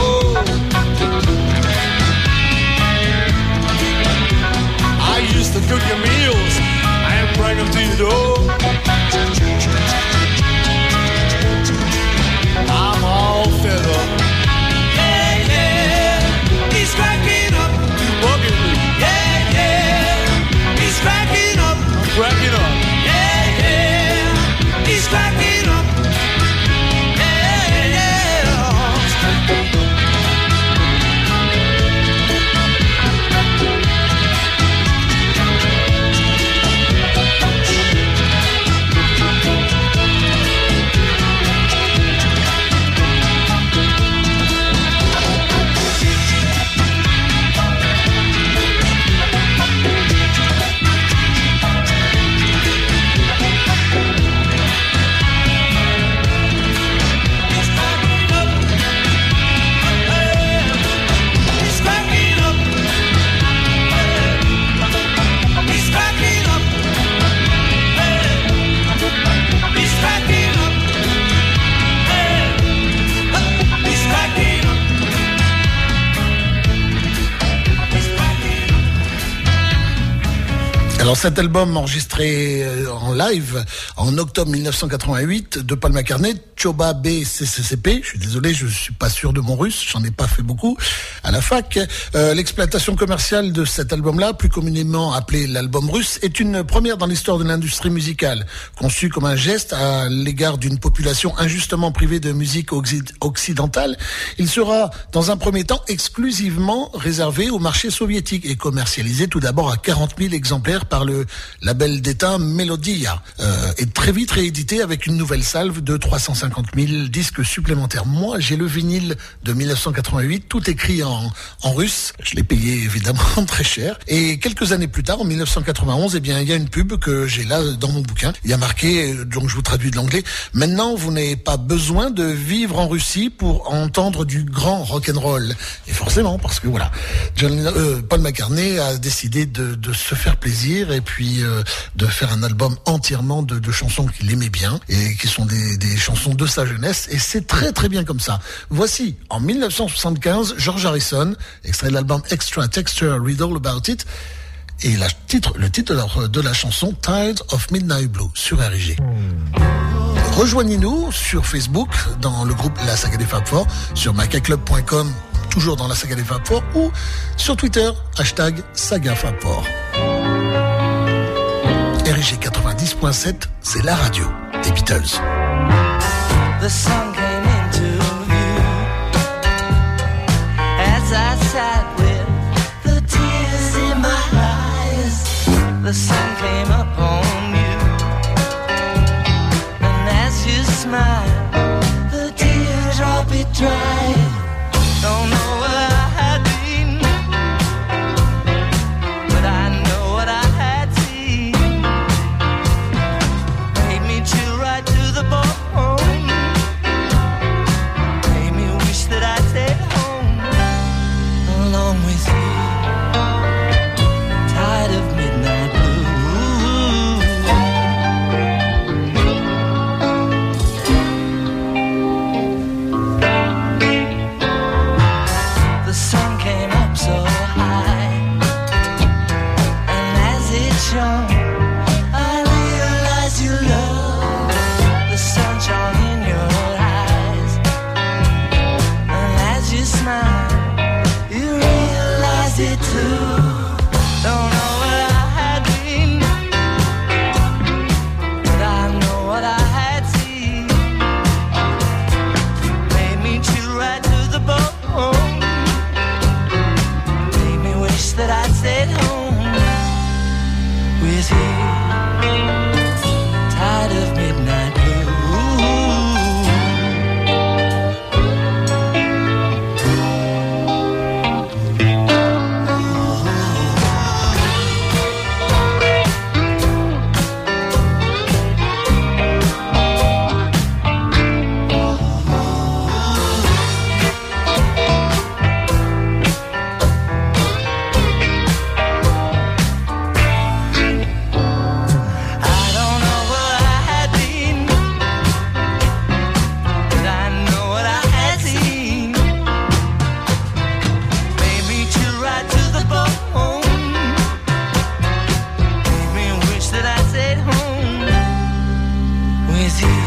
I used to cook your meals and bring them to your door. I'm all fed up. Yeah, yeah, he's cracking up. Bugging me. Yeah, yeah, he's cracking up. I'm cracking up. Yeah, yeah, he's cracking up. Yeah, yeah. Alors cet album enregistré en live en octobre 1988 de Paul McCartney, Choba BCCCP, je suis désolé, je suis pas sûr de mon russe, j'en ai pas fait beaucoup à la fac. L'exploitation commerciale de cet album-là, plus communément appelé l'album russe, est une première dans l'histoire de l'industrie musicale, conçue comme un geste à l'égard d'une population injustement privée de musique occidentale. Il sera dans un premier temps exclusivement réservé au marché soviétique et commercialisé tout d'abord à 40 000 exemplaires par le label d'État Melodia, et très vite réédité avec une nouvelle salve de 350 000 disques supplémentaires. Moi, j'ai le vinyle de 1988, tout écrit en russe. Je l'ai payé évidemment très cher. Et quelques années plus tard, en 1991, eh bien, il y a une pub que j'ai là dans mon bouquin. Il y a marqué, donc je vous traduis de l'anglais, maintenant vous n'avez pas besoin de vivre en Russie pour entendre du grand rock'n'roll. Et forcément, parce que voilà, Paul McCartney a décidé de se faire plaisir et puis de faire un album entièrement de chansons qu'il aimait bien et qui sont des chansons de sa jeunesse, et c'est très très bien comme ça. Voici en 1975 George Harrison, extrait de l'album Extra Texture Read All About It, et le titre de la chanson Tired of Midnight Blue sur RIG. Rejoignez-nous sur Facebook dans le groupe La Saga des Fab Four, sur macaclub.com, toujours dans La Saga des Fab Four, ou sur Twitter #SagaFab4. RIG 90.7, c'est la radio des Beatles. The sun came into view as I sat with the tears tried. Don't know where I had been, but I know what I had seen. Made me chill right to the bone. Made me wish that I'd stayed home along with you. Tired of midnight blue. The sun came up so high, and as it shone, I realized you love the sunshine in your eyes. And as you smile, you realize it too. Don't know where I had been, but I know what I had seen. Made me chill right to the bone. Made me wish that I'd stayed home with you. Tired of midnight blue. I don't know where I had been, but I know what I had seen. Made me chill right to the bone. Made me wish that I stayed home with you.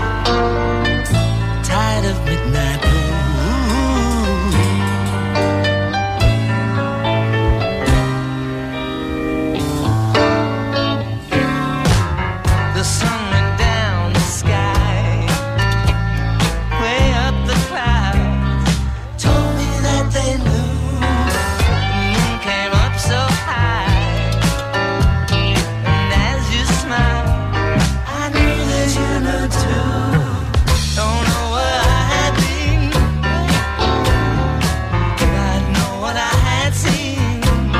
Tired of midnight blue. The sun went down the sky, way up the clouds. Told me that they knew. The moon came up so high, and as you smiled, I knew that you knew too. Don't know where I had been, but I know what I had seen.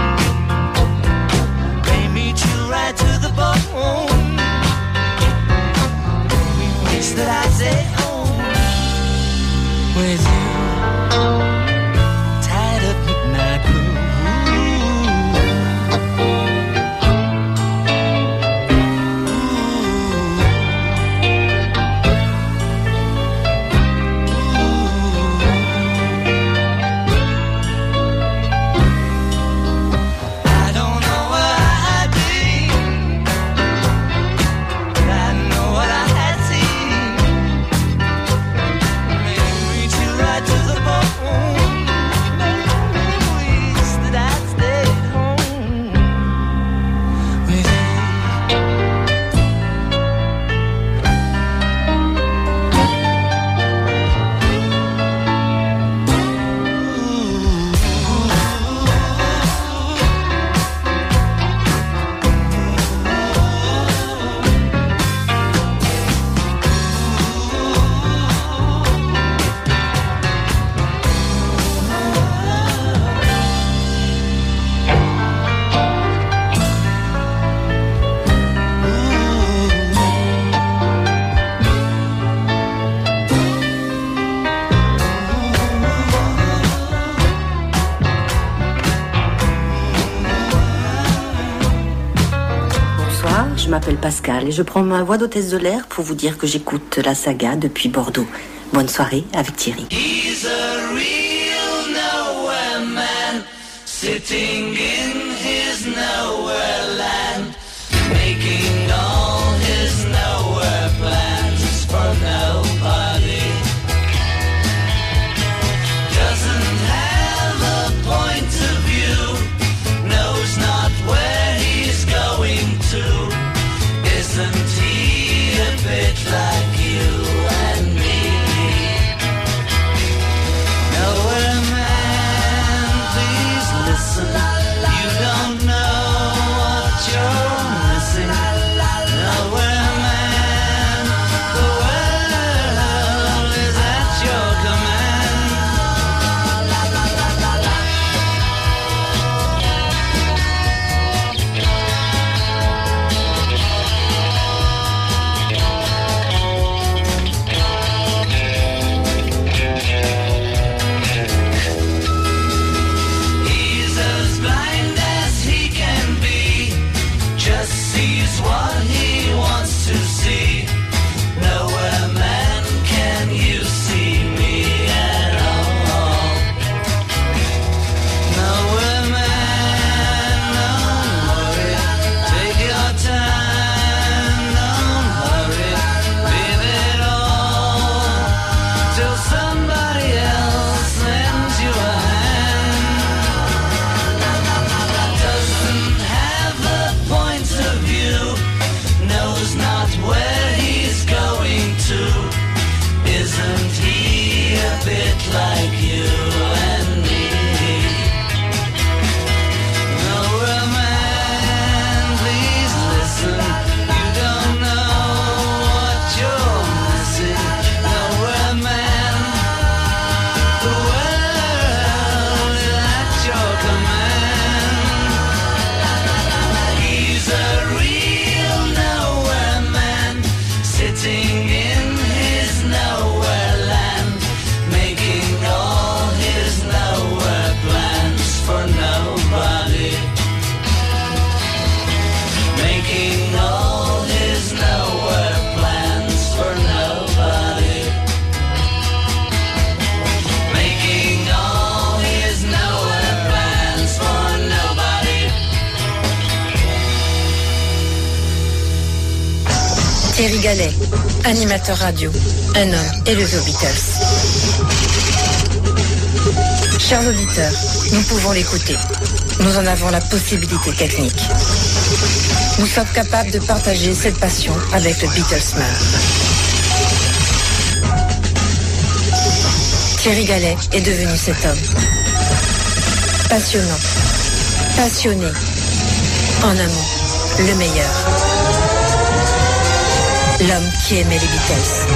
Made me chill right to the bone. Wish that I'd stay home with you. Tired of midnight blue. I don't know where I had been, but I know what I had seen. Made me chill right to the bone. Made me wish that I'd stayed home with you. Bonsoir, je m'appelle Pascal et je prends ma voix d'hôtesse de l'air pour vous dire que j'écoute la saga depuis Bordeaux. Bonne soirée avec Thierry. He's a real nowhere man, sitting in his nowhere land, making all his nowhere plans for nobody. Doesn't have a point of view, knows not where he's going to. Isn't he a bit like you and me? Nowhere man, please listen. You don't know Thierry Gallet, animateur radio, un homme élevé aux Beatles. Chers auditeurs, nous pouvons l'écouter. Nous en avons la possibilité technique. Nous sommes capables de partager cette passion avec le Beatlesman. Thierry Gallet est devenu cet homme. Passionnant, passionné, en un mot, le meilleur. L'homme qui aimait les Beatles.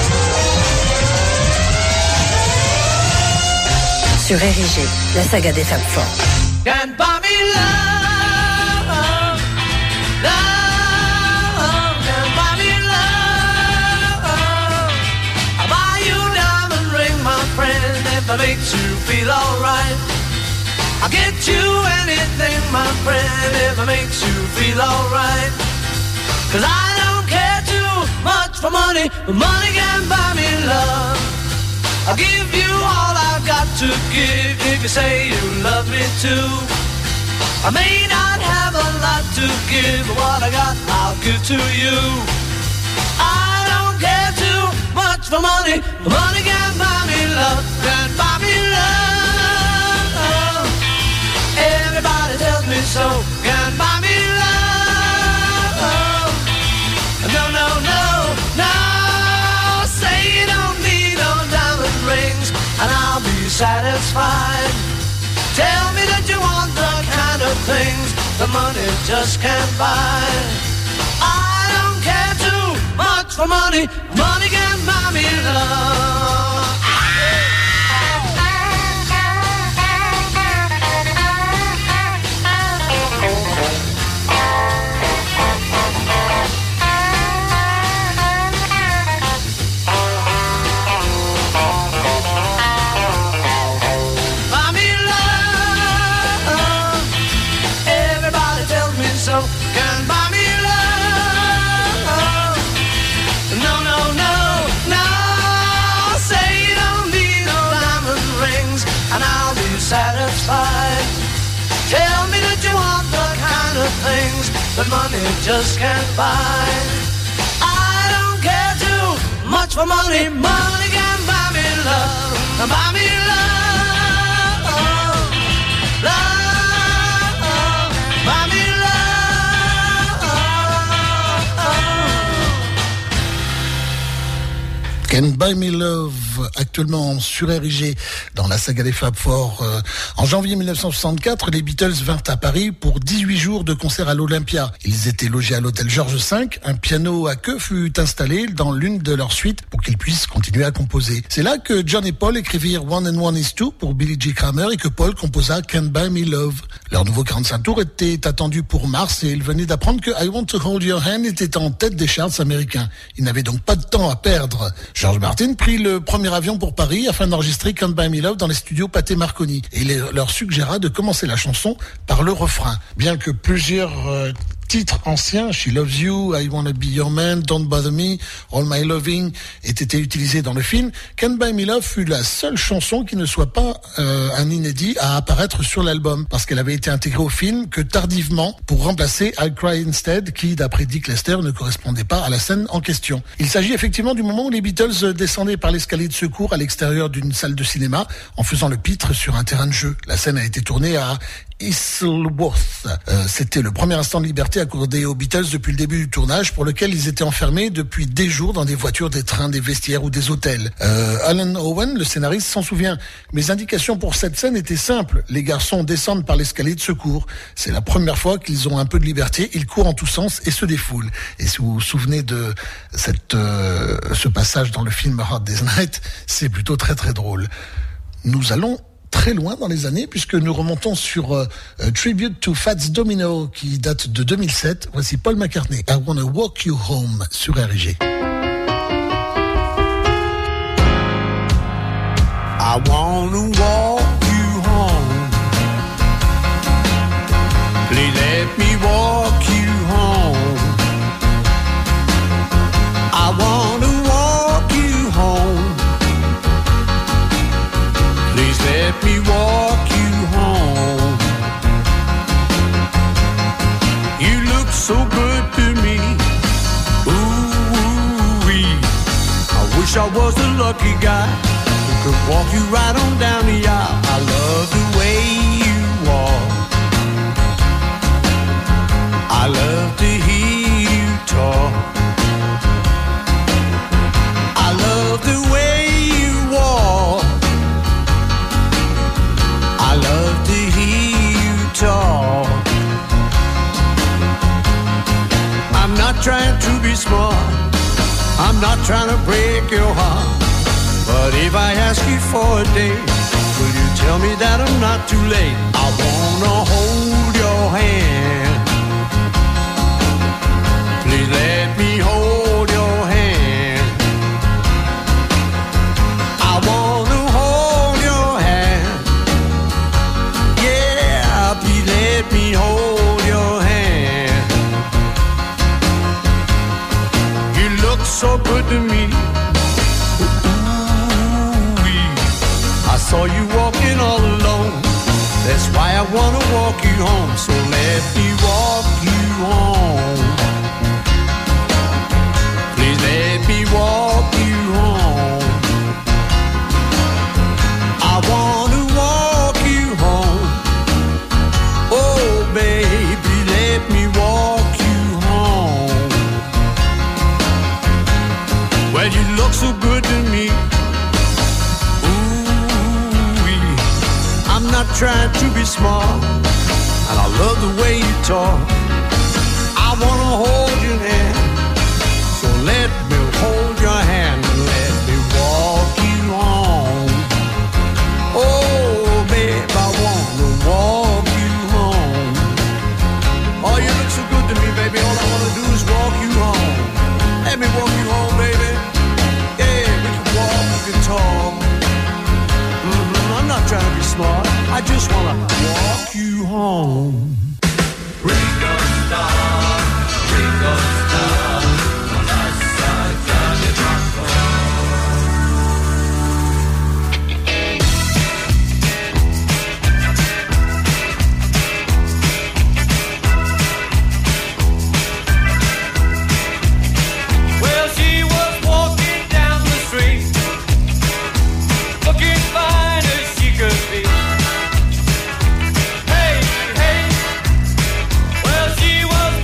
Sur RIG, la saga des femmes fortes. Can't buy me love, love, can't buy me love. I'll buy you a diamond ring, my friend, if it makes you feel alright. I'll get you anything, my friend, if it makes you feel alright. 'Cause I don't care too much for money, but money can buy me love. I'll give you all I've got to give if you say you love me too. I may not have a lot to give, but what I got I'll give to you. I don't care too much for money, but money can't buy me love, can't buy me love. Everybody tells me so, can't buy me love. No, no, no, no, say you don't need no diamond rings and I'll be satisfied. Tell me that you want the kind of things the money just can't buy. I don't care too much for money, money can't buy me love. Satisfied. Tell me that you want the kind of things that money just can't buy. I don't care too much for money, money can buy me love, buy me love, love, buy me love. Can Buy Me Love, actuellement sur RIG dans la saga des Fab Four. En janvier 1964, les Beatles vinrent à Paris pour 18 jours de concert à l'Olympia. Ils étaient logés à l'hôtel Georges V. Un piano à queue fut installé dans l'une de leurs suites pour qu'ils puissent continuer à composer. C'est là que John et Paul écrivirent One and One is Two pour Billy J. Kramer et que Paul composa Can't Buy Me Love. Leur nouveau 45 tours était attendu pour mars et ils venaient d'apprendre que I Want to Hold Your Hand était en tête des charts américains. Ils n'avaient donc pas de temps à perdre. George Martin prit le premier avion pour Paris afin d'enregistrer Can't Buy Me Love dans les studios Pathé Marconi. Et il leur suggéra de commencer la chanson par le refrain. Bien que plusieurs titres anciens, She Loves You, I Wanna Be Your Man, Don't Bother Me, All My Loving, aient été utilisés dans le film, Can't Buy Me Love fut la seule chanson qui ne soit pas un inédit à apparaître sur l'album, parce qu'elle avait été intégrée au film que tardivement pour remplacer I Cry Instead, qui, d'après Dick Lester, ne correspondait pas à la scène en question. Il s'agit effectivement du moment où les Beatles descendaient par l'escalier de secours à l'extérieur d'une salle de cinéma en faisant le pitre sur un terrain de jeu. La scène a été tournée à Isleworth. C'était le premier instant de liberté accordé aux Beatles depuis le début du tournage, pour lequel ils étaient enfermés depuis des jours dans des voitures, des trains, des vestiaires ou des hôtels. Alan Owen, le scénariste, s'en souvient. Mes indications pour cette scène étaient simples. Les garçons descendent par l'escalier de secours. C'est la première fois qu'ils ont un peu de liberté. Ils courent en tous sens et se défoulent. Et si vous vous souvenez de ce passage dans le film Hard Day's Night, c'est plutôt très très drôle. Nous allons très loin dans les années, puisque nous remontons sur Tribute to Fats Domino, qui date de 2007. Voici Paul McCartney, I Wanna Walk You Home, sur RIG. I wanna walk you home. Please let me walk you home. I wanna walk you home. Please let me walk you home. You look so good to me. Ooh, Wish I was the lucky guy who could walk you right on down the aisle. I love the way you walk. I love to hear you talk. I love the way you walk. I love to hear you talk. I'm not trying to be smart, I'm not trying to break your heart. But if I ask you for a date, will you tell me that I'm not too late? I wanna hold your hand. Please let me hold your hand. I wanna hold your hand. Yeah, please let me hold your hand. You look so good to me. Ooh-wee. I saw you walking all alone. That's why I wanna walk you home. So let me walk you home. Please let me walk you home. I wanna walk you home. Oh, baby, let me walk you home. Well, you look so good to me. Ooh-wee. I'm not trying to be smart, and I love the way you talk. I wanna hold your hand. So let me hold your hand and let me walk you home. Oh, babe, I want to walk you home. Oh, you look so good to me, baby. All I want to do is walk you home. Let me walk you home, baby. Yeah, we can walk, we can talk. I'm not trying to be smart. I just want to walk you home. Ringo Starr, Ringo Starr. Well, she was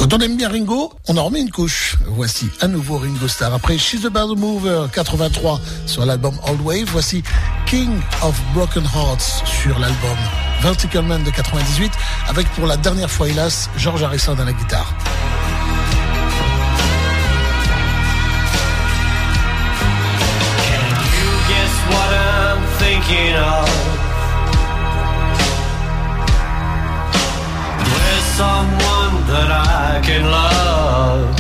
Quand on aime bien Ringo, on en remet une couche. Voici un nouveau Ringo Starr. Après She's a Bad Mover 83 sur l'album Old Wave, voici King of Broken Hearts sur l'album Vertical Man de 98, avec pour la dernière fois hélas George Harrison à la guitare. Can you guess what I'm thinking of? There's someone that I can love.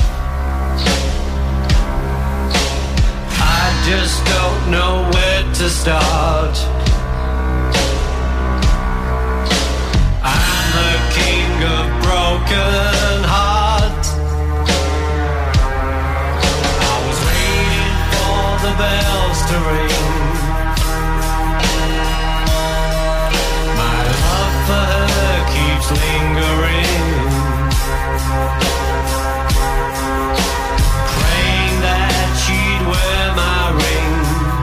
I just don't know where to start. I'm the king of broken hearts. I was waiting for the bells to ring. My love for her keeps lingering, praying that she'd wear my ring,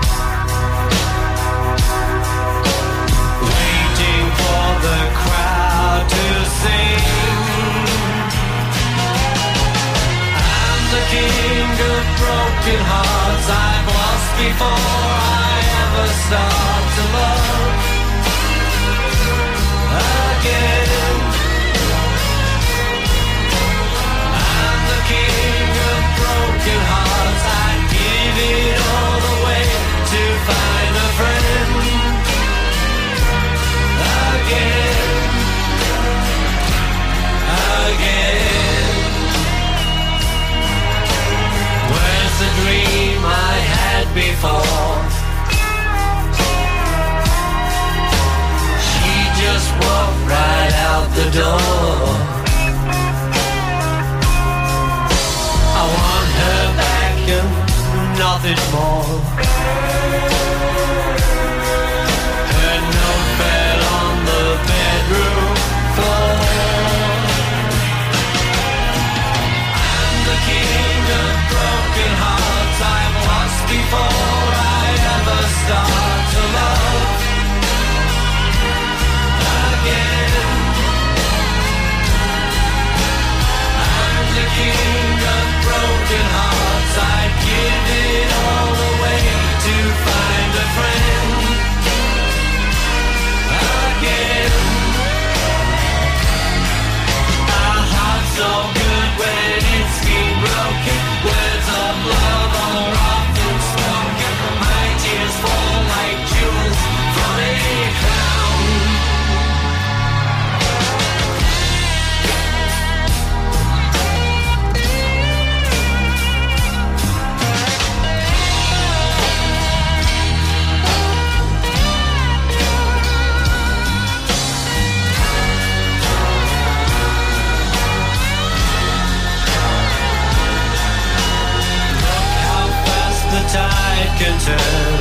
waiting for the crowd to sing. I'm the king of broken hearts. I've lost before I ever start to love again. I'm the king of broken hearts. I'd give it all away to find a friend again, again. Where's the dream I had before? She just walked right out the door. I want her back and nothing more. Her note fell on the bedroom floor. I'm the king of broken hearts. I've lost before I ever start to love again. I'm the king of broken hearts. I'd give it all away to find a friend again. Our heart's so good when it's been broken. Words of love are often spoken. My tears fall like jewels from a crown. The tide can turn.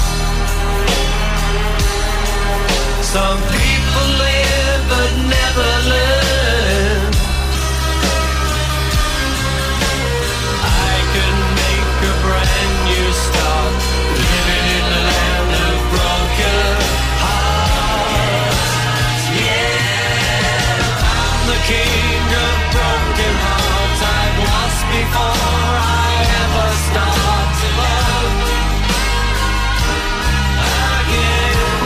Some people live but never learn. I can make a brand new start, living in the land of broken hearts. Yeah, I'm the king of broken hearts. I've lost before I ever start to love again.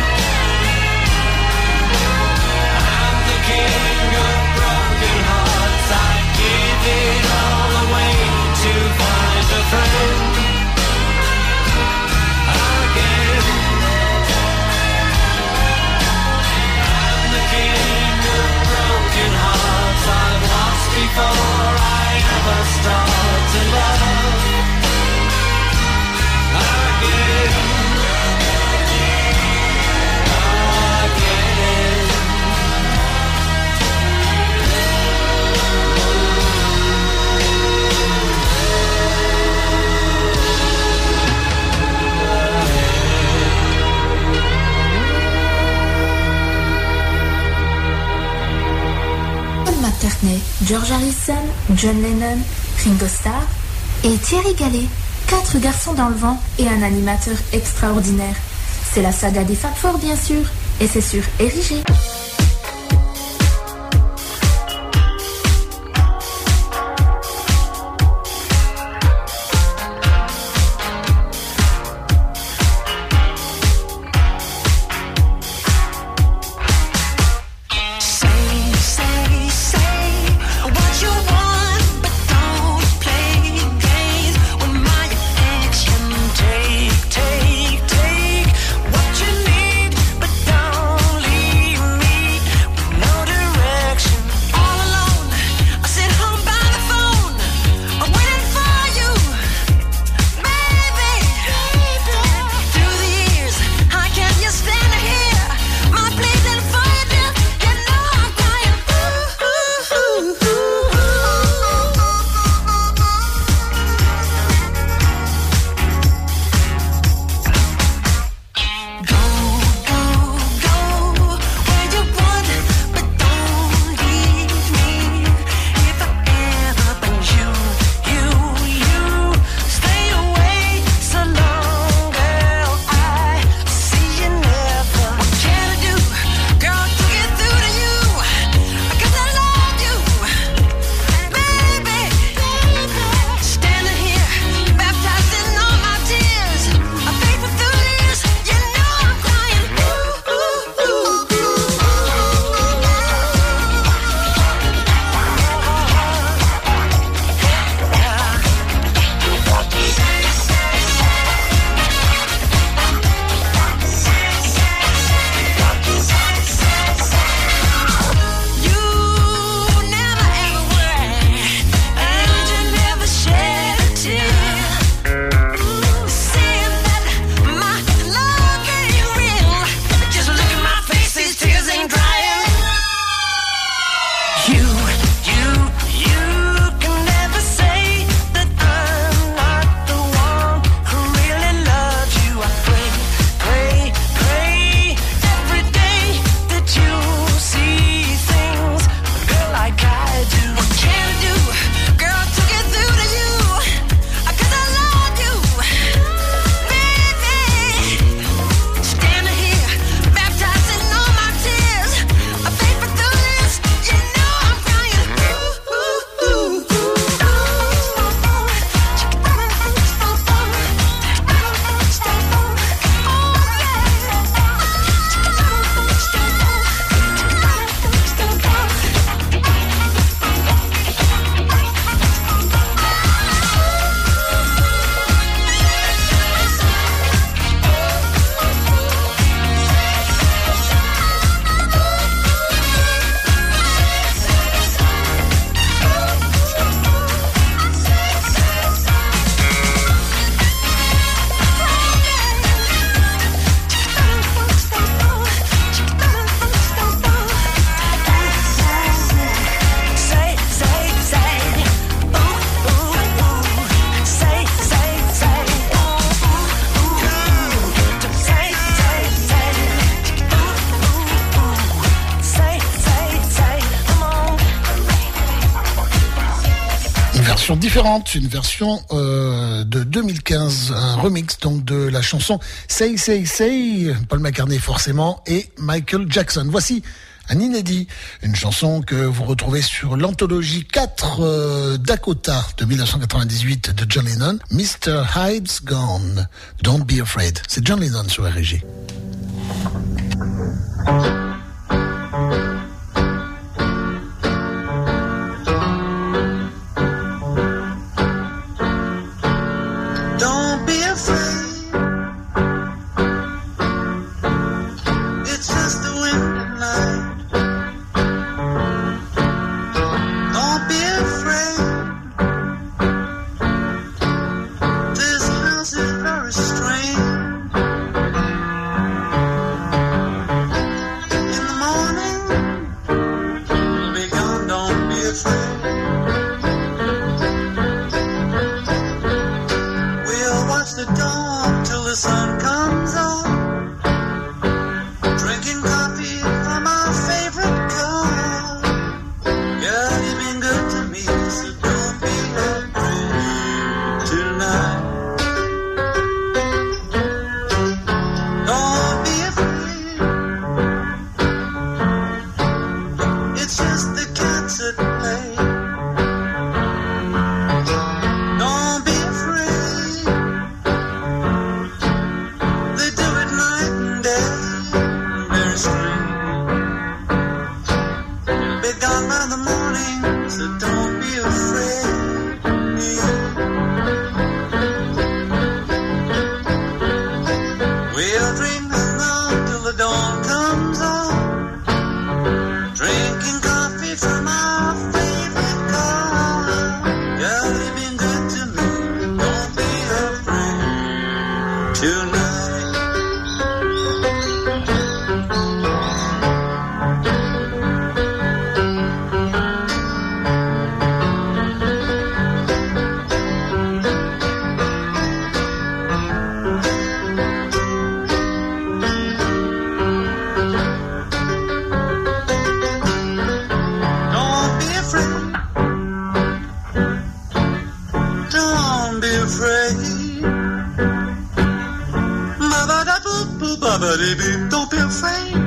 I'm the king of broken hearts. I give it all away to find a friend again. I'm the king of broken hearts. I've lost before I ever start to love again, again. Paul McCartney, George Harrison, John Lennon, Ringo Starr et Thierry Gallet. 4 garçons dans le vent et un animateur extraordinaire. C'est la saga des Fab Four bien sûr, et c'est sur Érigé. version différente, une version de 2015, un remix donc de la chanson Say Say Say, Paul McCartney forcément, et Michael Jackson. Voici un inédit, une chanson que vous retrouvez sur l'anthologie 4 Dakota de 1998 de John Lennon, Mr. Hyde's Gone, Don't Be Afraid. C'est John Lennon sur RG. Don't be afraid.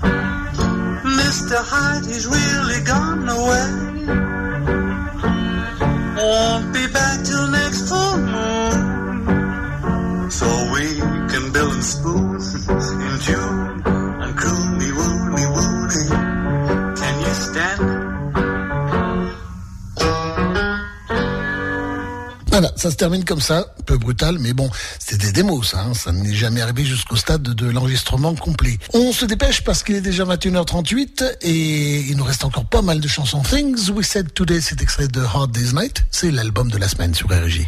Mr. Hyde, he's really gone away. Won't be back till next full moon, so we can build and spoon in June and croon me woony woony. Can you stand it? Voilà, ça se termine comme ça, un peu brutal, mais bon, c'était des démos, ça, hein, ça n'est jamais arrivé jusqu'au stade de l'enregistrement complet. On se dépêche parce qu'il est déjà 21h38 et il nous reste encore pas mal de chansons. Things We Said Today, c'est extrait de Hard Day's Night, c'est l'album de la semaine sur RJ.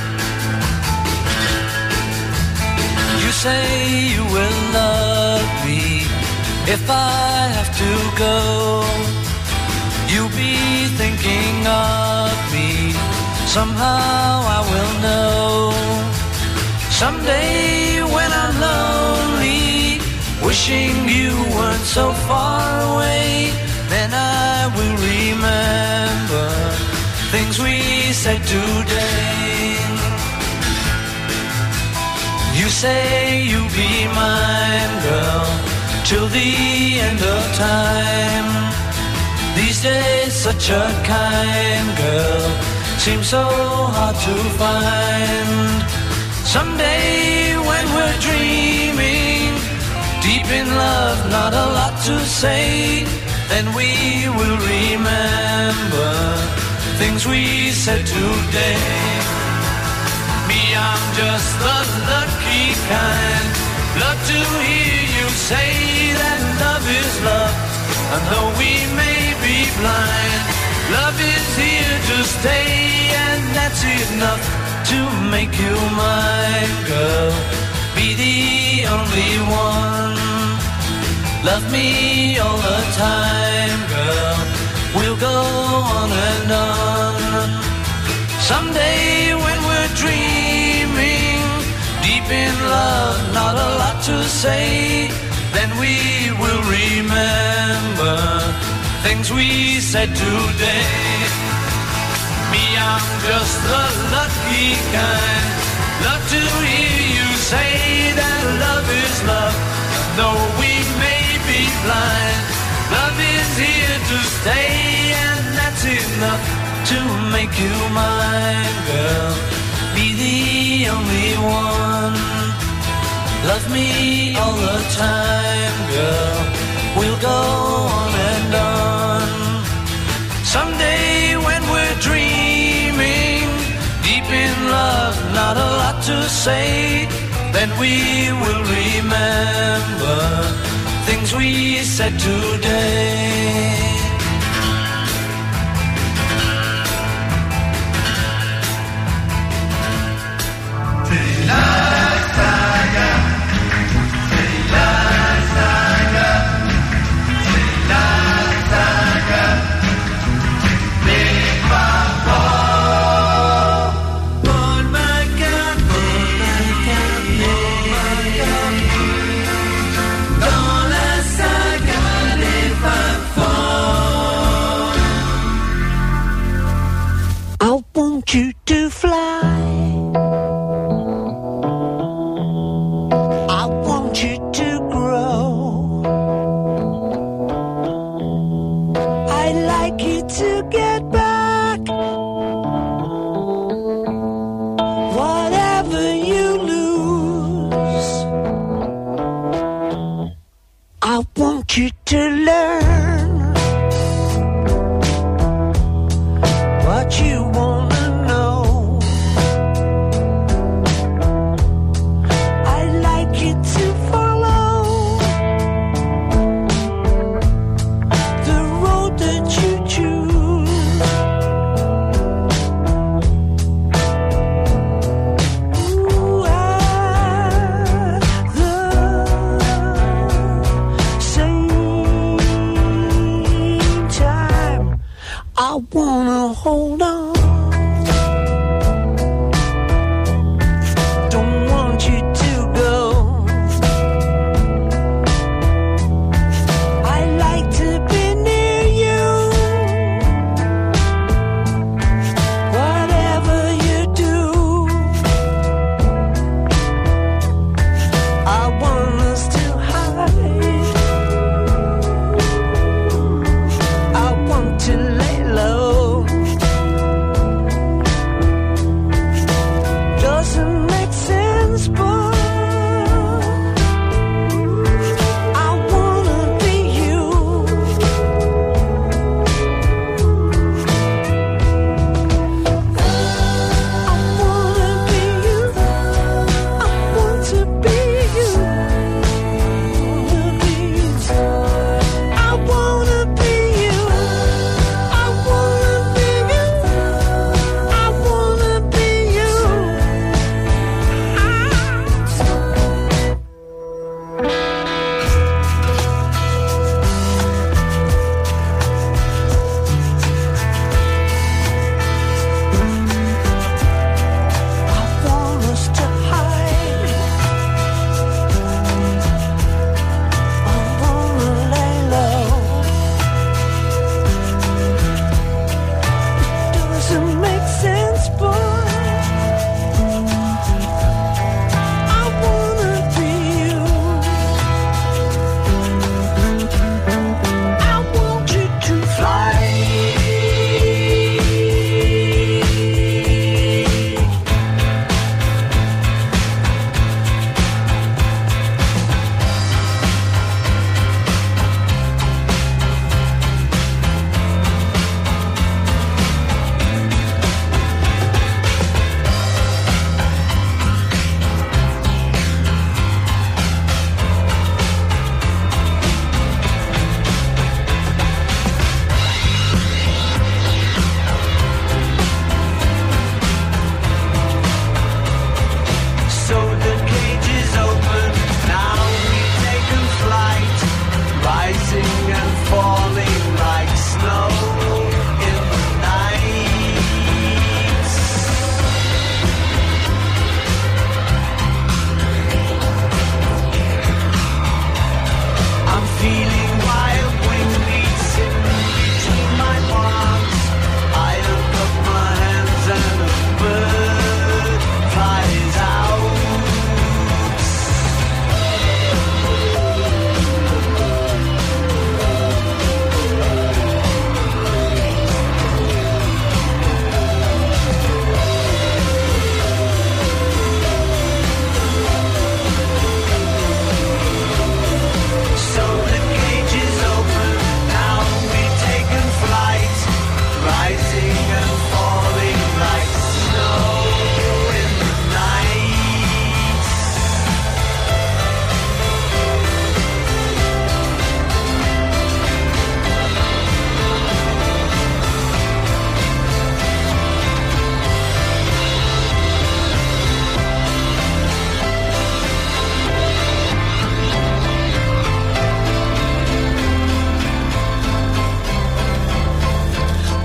You say you will love me if I have to go. You'll be thinking of me. Somehow I will know. Someday when I'm lonely, wishing you weren't so far away, then I will remember things we said today. You say you'll be mine, girl, till the end of time. These days such a kind girl seems so hard to find. Someday when we're dreaming, deep in love, not a lot to say, then we will remember things we said today. Me, I'm just the lucky kind. Love to hear you say that love is love, and though we may be blind, love is here to stay, and that's enough to make you mine, girl. Be the only one. Love me all the time, girl. We'll go on and on. Someday when we're dreaming, deep in love, not a lot to say, then we will remember things we said today. Me, I'm just the lucky kind. Love to hear you say that love is love. Though we may be blind, love is here to stay, and that's enough to make you mine, girl. Be the only one. Love me all the time, girl. We'll go on and on. Someday when we're dreaming, deep in love, not a lot to say, then we will remember things we said today. You to fly. I want you to grow. I'd like you to get back whatever you lose. I want you to learn what you want. I wanna hold on. Don't want you to go. I like to be near you. Whatever you do, I want us to hide. I want to lay low.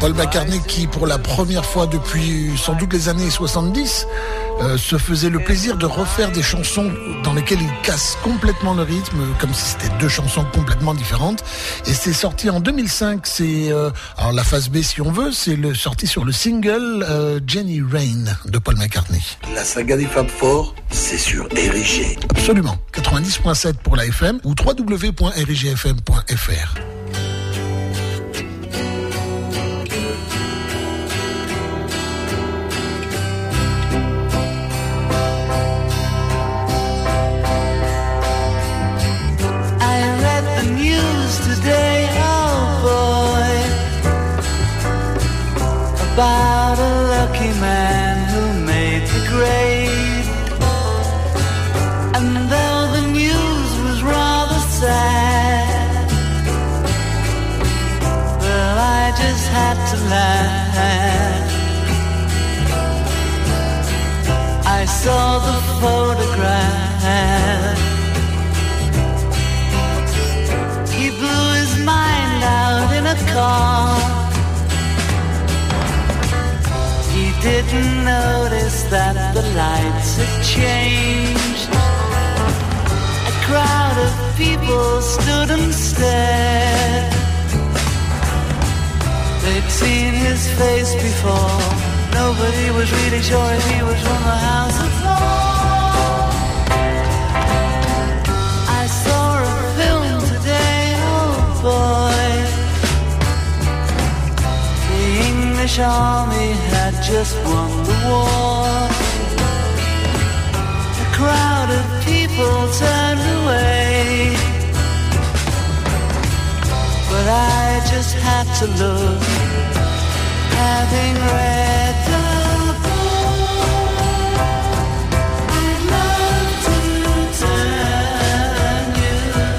Paul McCartney qui, pour la première fois depuis sans doute les années 70, se faisait le plaisir de refaire des chansons dans lesquelles il casse complètement le rythme, comme si c'était deux chansons complètement différentes. Et c'est sorti en 2005. C'est alors la phase B si on veut, c'est sorti sur le single Jenny Rain de Paul McCartney. La saga des Fab Four, c'est sur RIG. Absolument. 90.7 pour la FM ou www.rigfm.fr. Today, oh boy, about a lucky man who made the grade. And though the news was rather sad, well, I just had to laugh. I saw the photograph. He blew his mind out in a car. He didn't notice that the lights had changed. A crowd of people stood and stared. They'd seen his face before. Nobody was really sure if he was from the House of Law. I saw a film today, boy. The English army had just won the war. A crowd of people turned away, but I just had to look, having read the book. I'd love to turn you.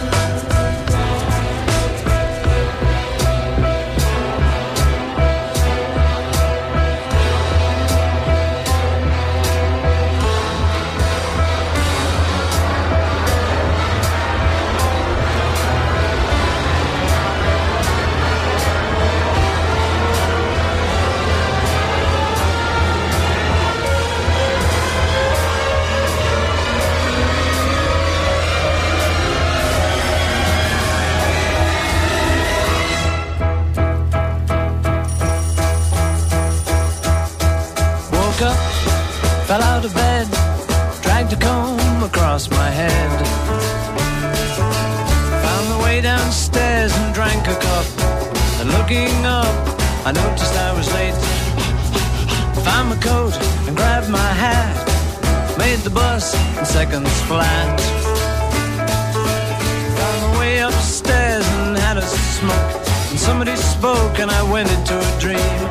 Fell out of bed, dragged a comb across my head. Found the way downstairs and drank a cup. And looking up, I noticed I was late. Found my coat and grabbed my hat. Made the bus in seconds flat. Found the way upstairs and had a smoke. And somebody spoke and I went into a dream.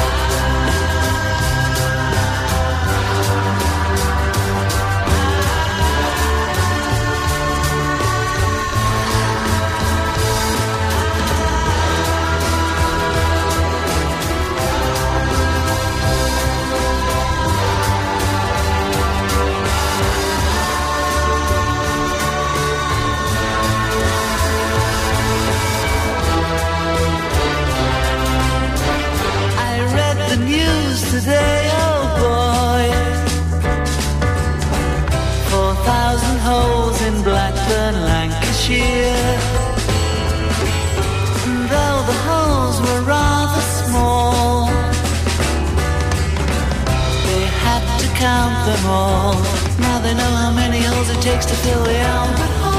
Today, oh boy, 4,000 holes in Blackburn, Lancashire. And though the holes were rather small, they had to count them all. Now they know how many holes it takes to fill the Albert Hall.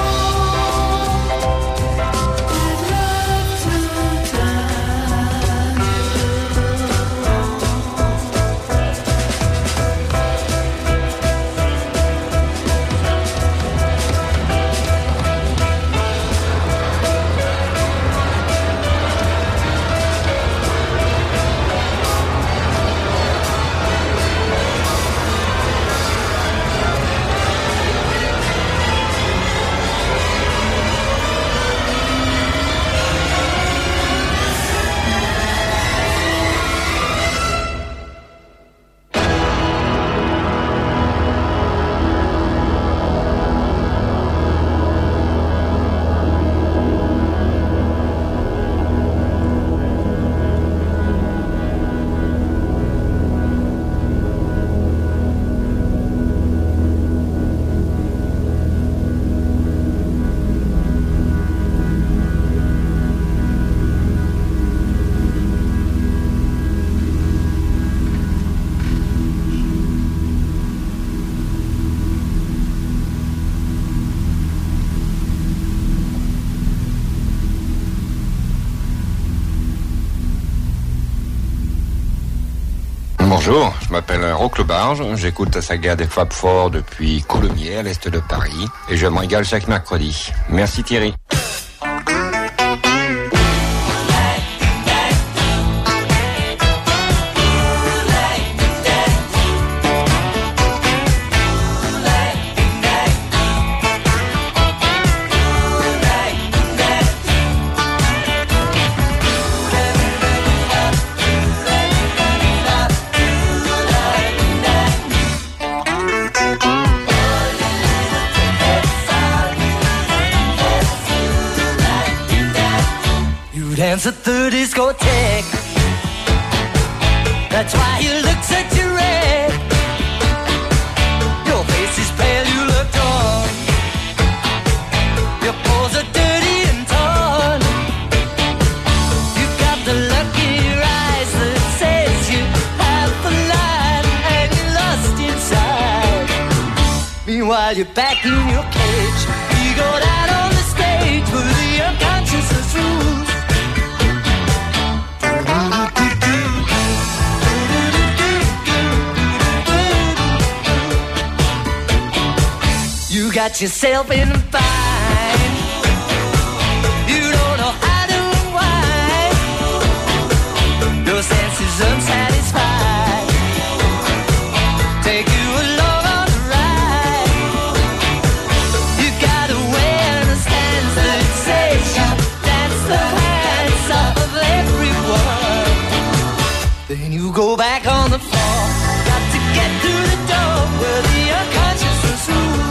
Bonjour, je m'appelle Roque Barge, j'écoute la saga des Fab Four depuis Coulommiers à l'est de Paris et je me régale chaque mercredi. Merci Thierry. Dance at the discotheque. That's why you look such a wreck. Your face is pale, you look torn. Your paws are dirty and torn. You've got the lucky eyes that says you have the line and you're lost inside. Meanwhile you're back in your cage. You go out on the stage with the unconscious rules. You got yourself in a bind. You don't know how to unwind. Your senses unsatisfied. Take you along on the ride. You got awareness stands that says you dance the hands of everyone. Then you go back on the floor. Got to get through the door where the unconsciousness rules.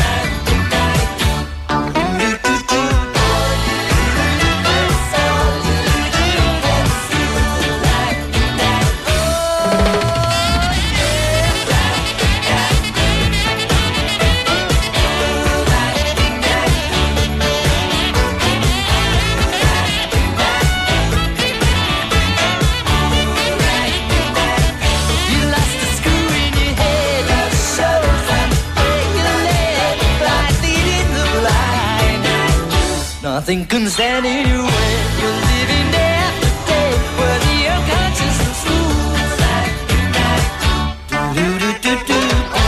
Nothing can stand in your way. You're living day after day where the unconsciousness rules. Do-do-do-do-do.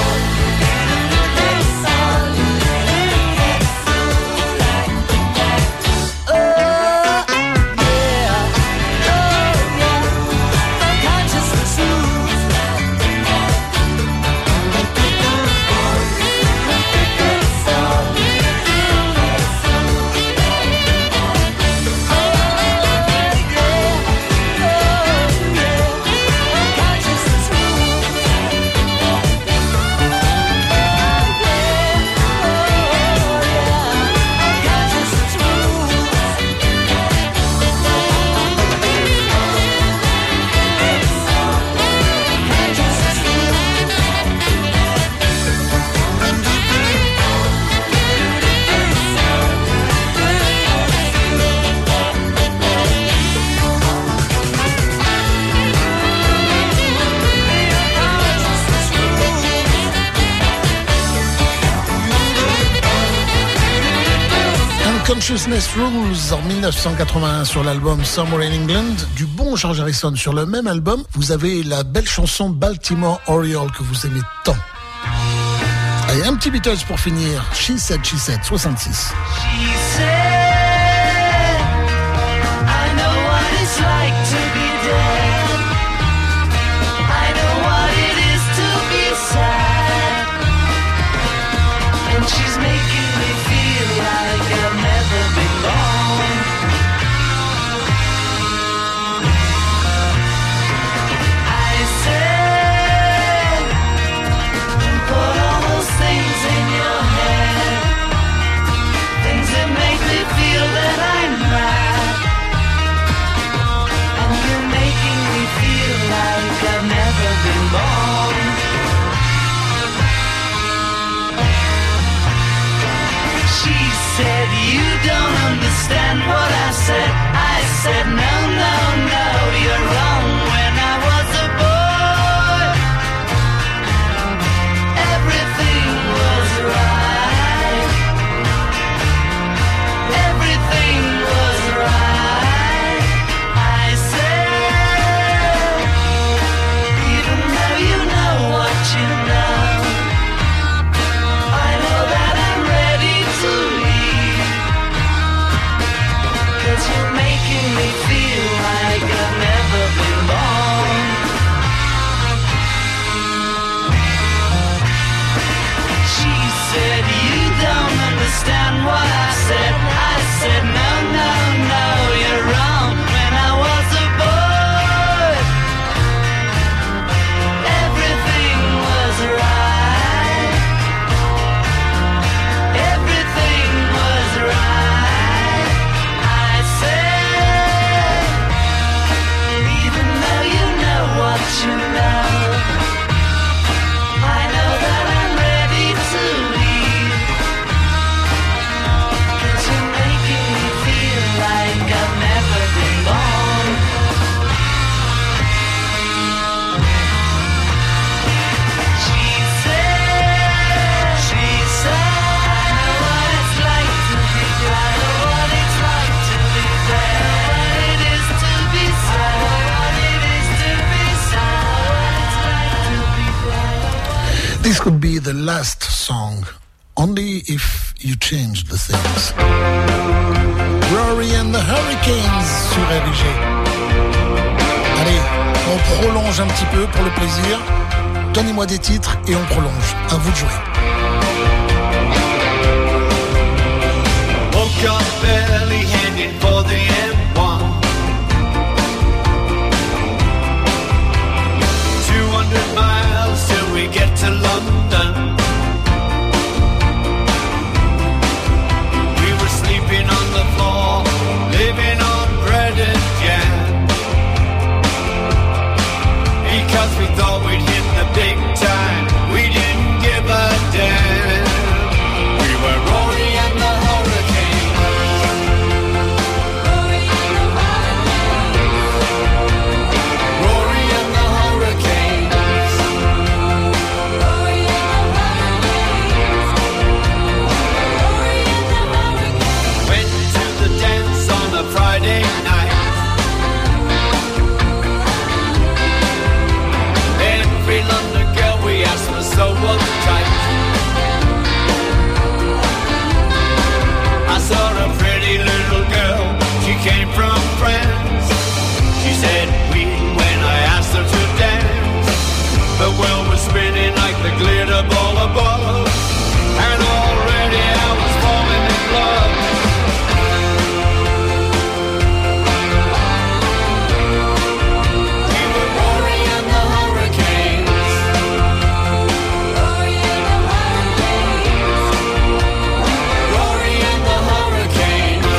Consciousness Rules en 1981 sur l'album Somewhere in England, du bon George Harrison. Sur le même album, vous avez la belle chanson Baltimore Oriole que vous aimez tant. Allez, un petit Beatles pour finir. She Said, 66. Things that make me me feel like I've never been born. She said, you don't understand what I said. I said, no, no, no, you're wrong. When I was a boy, everything was right. Everything was right. I said, even though you know what you know, I know that I'm ready to leave. 'Cause you're making me feel like I've never been born. She said, I know what it's like to be good. I know what it's like to be bad. What it is to be sad. What it is to be sad. What it's like to be bad. This could be the last song, only if you change the things. Rory and the Hurricanes sur RG. Allez, on prolonge un petit peu pour le plaisir. Donnez-moi des titres et on prolonge. À vous de jouer. Woke up barely heading for the M1. 200 miles till we get to London. We were sleeping on the floor, living on bread and jam. Because we thought we'd hit the big time, we didn't give a damn. We were Rory and the Hurricanes. Rory and the Hurricanes. Rory and the Hurricanes. Rory and the Hurricanes. Went to the dance on a Friday night. Every London girl we asked was so uptight. I saw a pretty little girl, she came from France. She said we when I asked her to dance. The world was spinning like the glitter ball above, and already I was falling in love. We were Rory and the Hurricanes. Rory and the Hurricanes. Rory and the Hurricanes.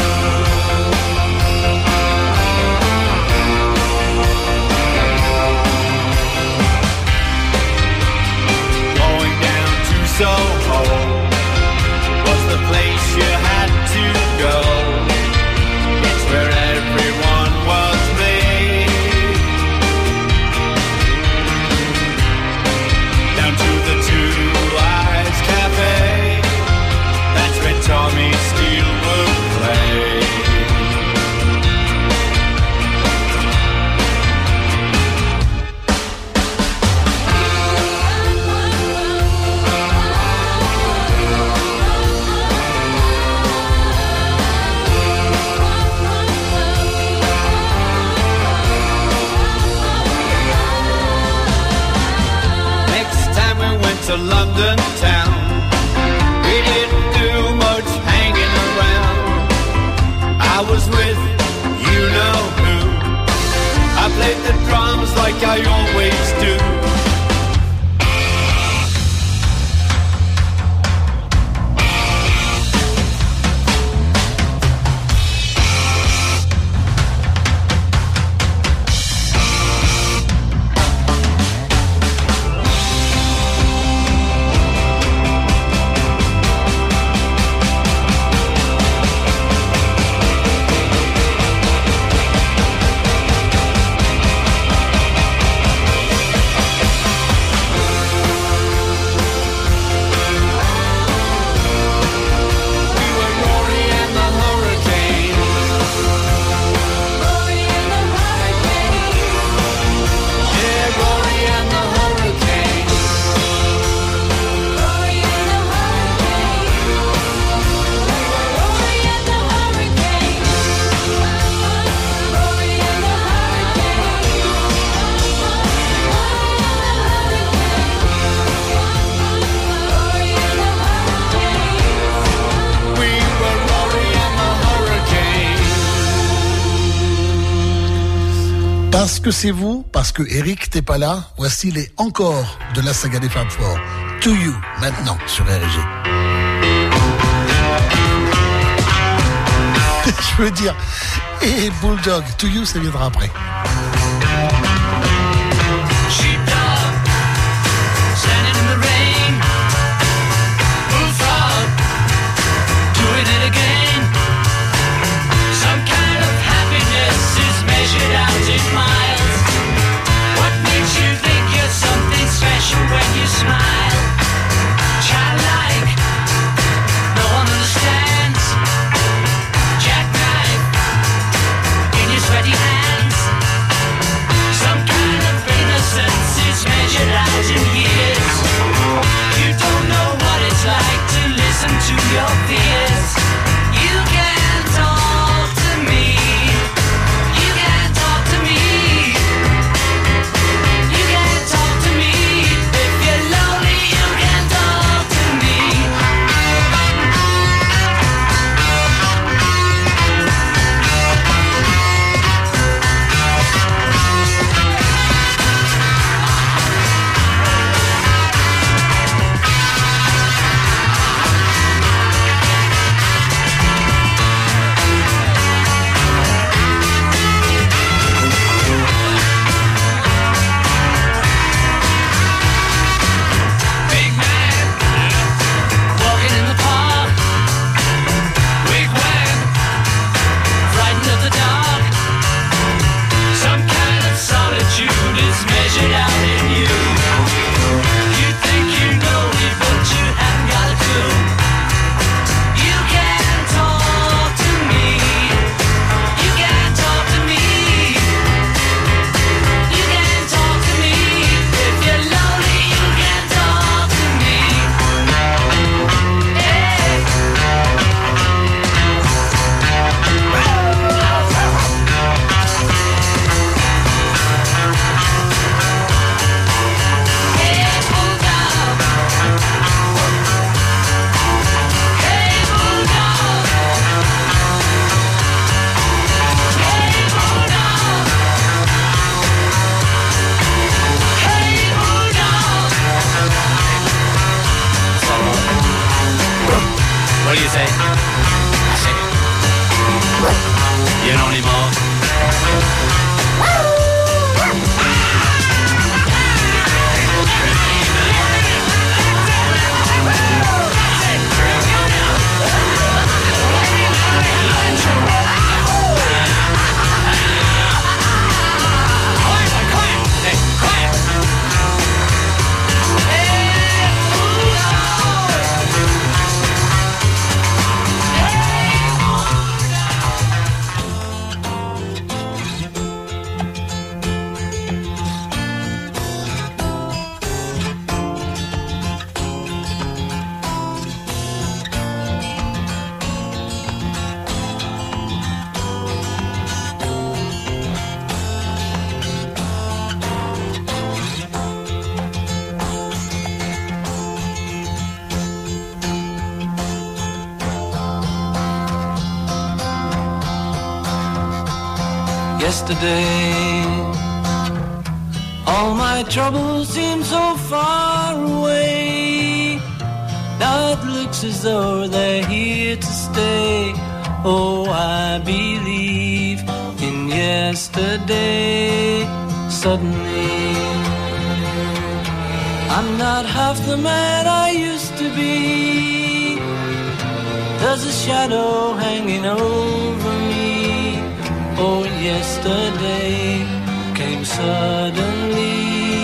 Going down to Soho was the place you had to go. It's where everyone was made. Down to the Two Eyes Cafe, that's where Tommy Steele would play. Next time we went to London town, we didn't do much hanging around. I was with you know who. I played the drums like I always do. Parce que c'est vous, parce que Eric t'es pas là, voici les encore de la saga des Fab Four. To You, maintenant, sur RG. Je veux dire, et Bulldog, To You, ça viendra après. Sheepdog, standing in the rain. Bullfrog, doing it again. Some kind of happiness is measured out in miles. What makes you think you're something special when you smile? Childlike, no one understands. Jackknife in your sweaty hands. Some kind of innocence is measured out in years. You don't know what it's like to listen to your fears. You can talk to me. You can talk to me. You can talk to me. If you're lonely, you can talk to me. Big man, walking in the park. Wigwam, frightened of the dark. Some kind of solitude is measured out in you. You think you know me, but you haven't got a clue. You can talk to me. You can talk to me. You can talk to me. If you're lonely, you can talk to me. What do you say? I say, you know anymore? Yesterday, all my troubles seem so far away. Now it looks as though they're here to stay. Oh, I believe in yesterday. Suddenly, I'm not half the man I used to be. There's a shadow hanging over me. Oh, yesterday came suddenly.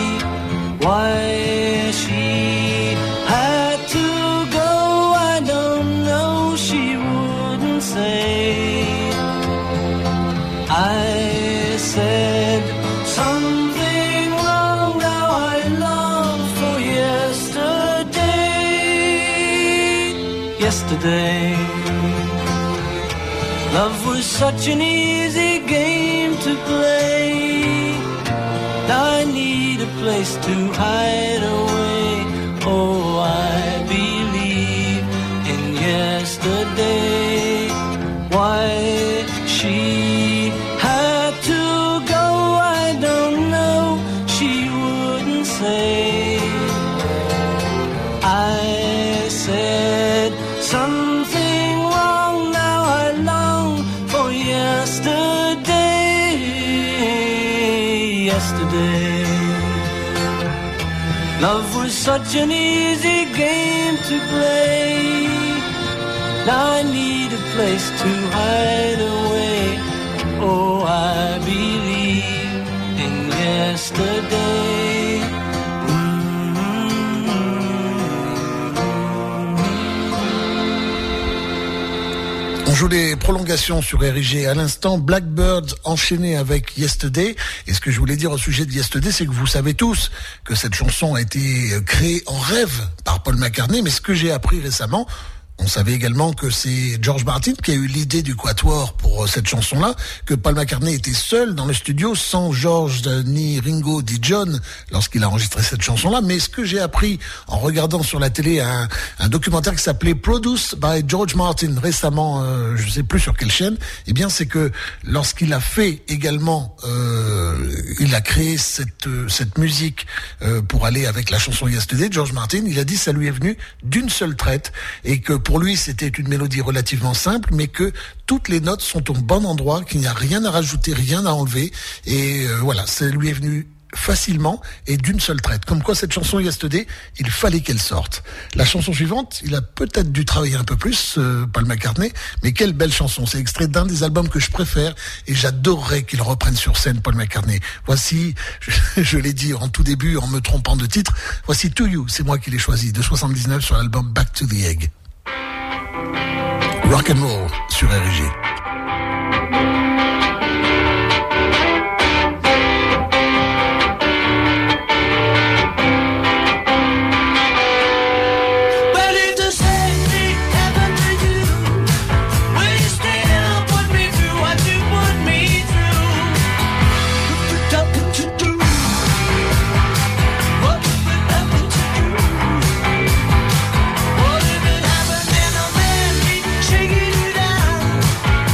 Why she had to go, I don't know, she wouldn't say. I said something wrong, now I long for yesterday. Yesterday, love was such an easy game to play. Now I need a place to hide away. Oh, I believe in yesterday. Why she had to go, I yesterday. Love was such an easy game to play. Now I need a place to hide away. Oh, I believe in yesterday. On joue les prolongations sur RIG. À l'instant, Blackbird enchaîné avec Yesterday. Et ce que je voulais dire au sujet de Yesterday, c'est que vous savez tous que cette chanson a été créée en rêve par Paul McCartney. Mais ce que j'ai appris récemment, on savait également que c'est George Martin qui a eu l'idée du quatuor pour cette chanson-là, que Paul McCartney était seul dans le studio, sans George, ni Ringo, ni John, lorsqu'il a enregistré cette chanson-là. Mais ce que j'ai appris en regardant sur la télé un documentaire qui s'appelait Produced by George Martin, récemment, je sais plus sur quelle chaîne, eh bien c'est que lorsqu'il a fait également, il a créé cette musique pour aller avec la chanson Yesterday, George Martin, il a dit ça lui est venu d'une seule traite, et que pour lui, c'était une mélodie relativement simple, mais que toutes les notes sont au bon endroit, qu'il n'y a rien à rajouter, rien à enlever. Et voilà, ça lui est venu facilement et d'une seule traite. Comme quoi, cette chanson Yesterday, il fallait qu'elle sorte. La chanson suivante, il a peut-être dû travailler un peu plus, Paul McCartney, mais quelle belle chanson. C'est extrait d'un des albums que je préfère et j'adorerais qu'il reprenne sur scène Paul McCartney. Voici, je l'ai dit en tout début en me trompant de titre, voici To You, c'est moi qui l'ai choisi, de 79 sur l'album Back to the Egg. Rock and roll sur RIG. Shaking you down.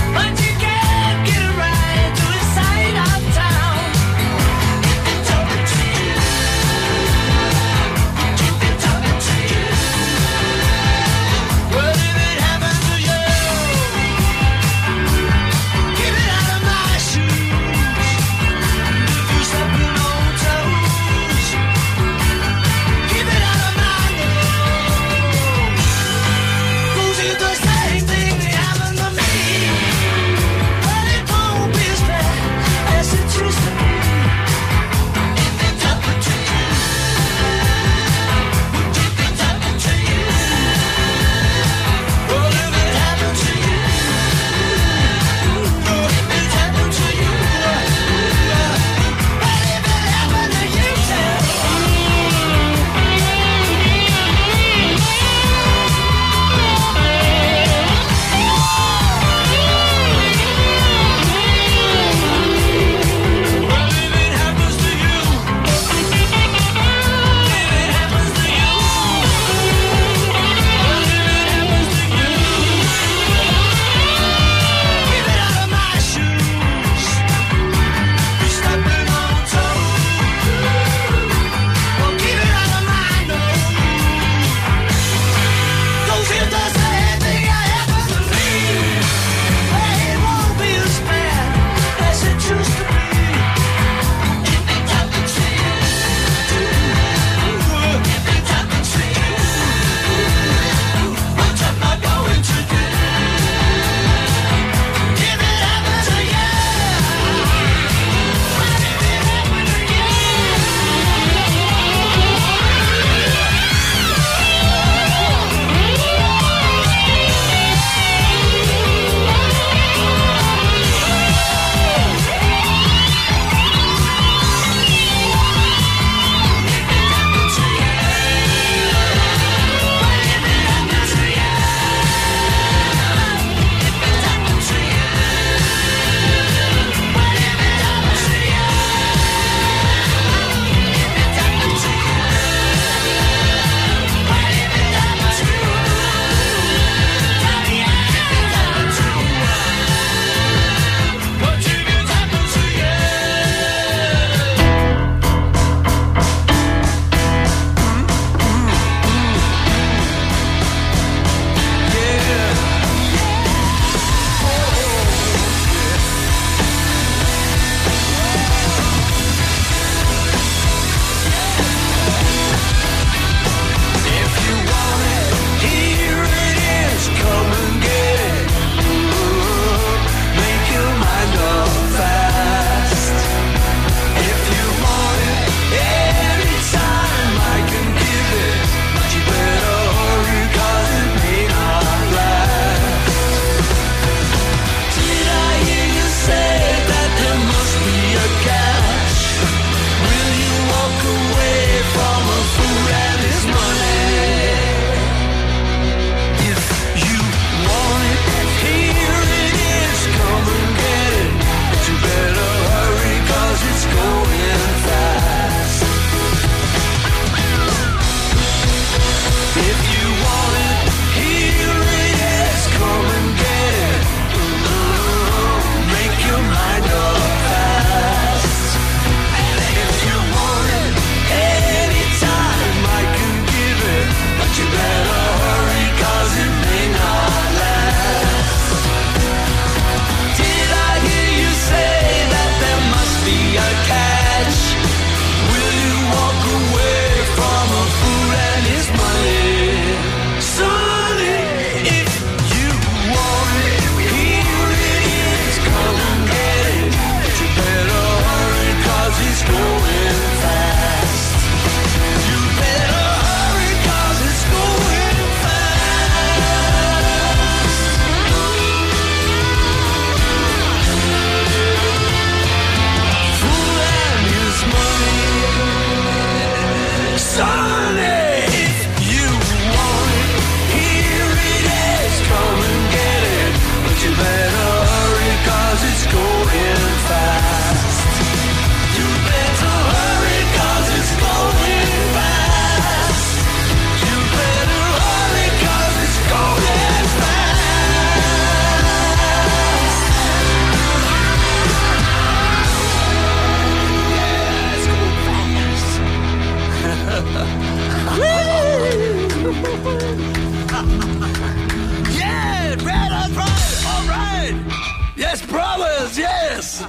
Dance.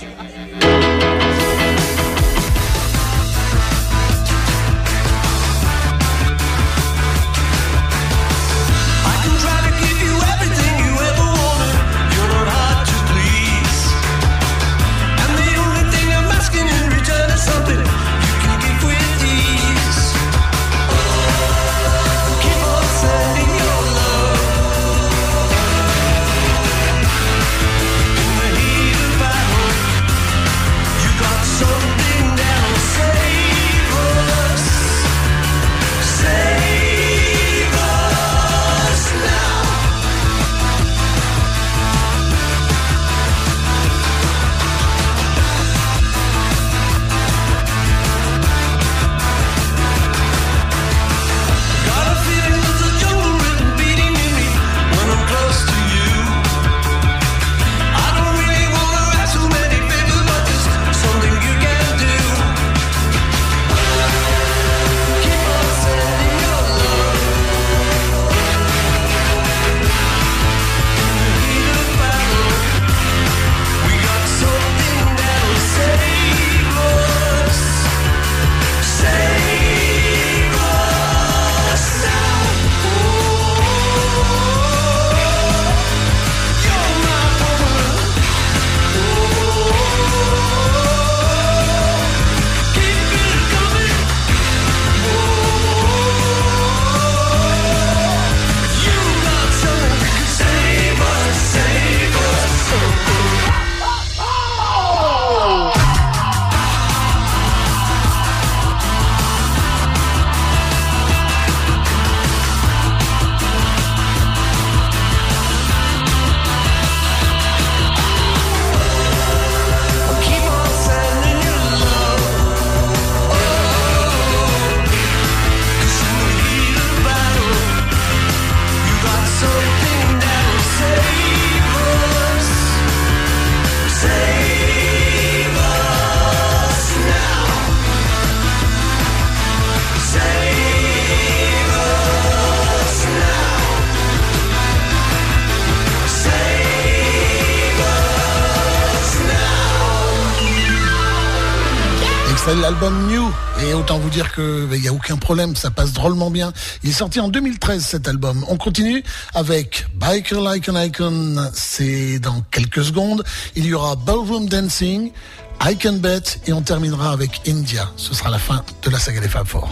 L'album New, et autant vous dire que il y a aucun problème, ça passe drôlement bien. Il est sorti en 2013 cet album. On continue avec Biker Like an Icon, c'est dans quelques secondes. Il y aura Ballroom Dancing, I Can Bet, et on terminera avec India. Ce sera la fin de la saga des Fab Four.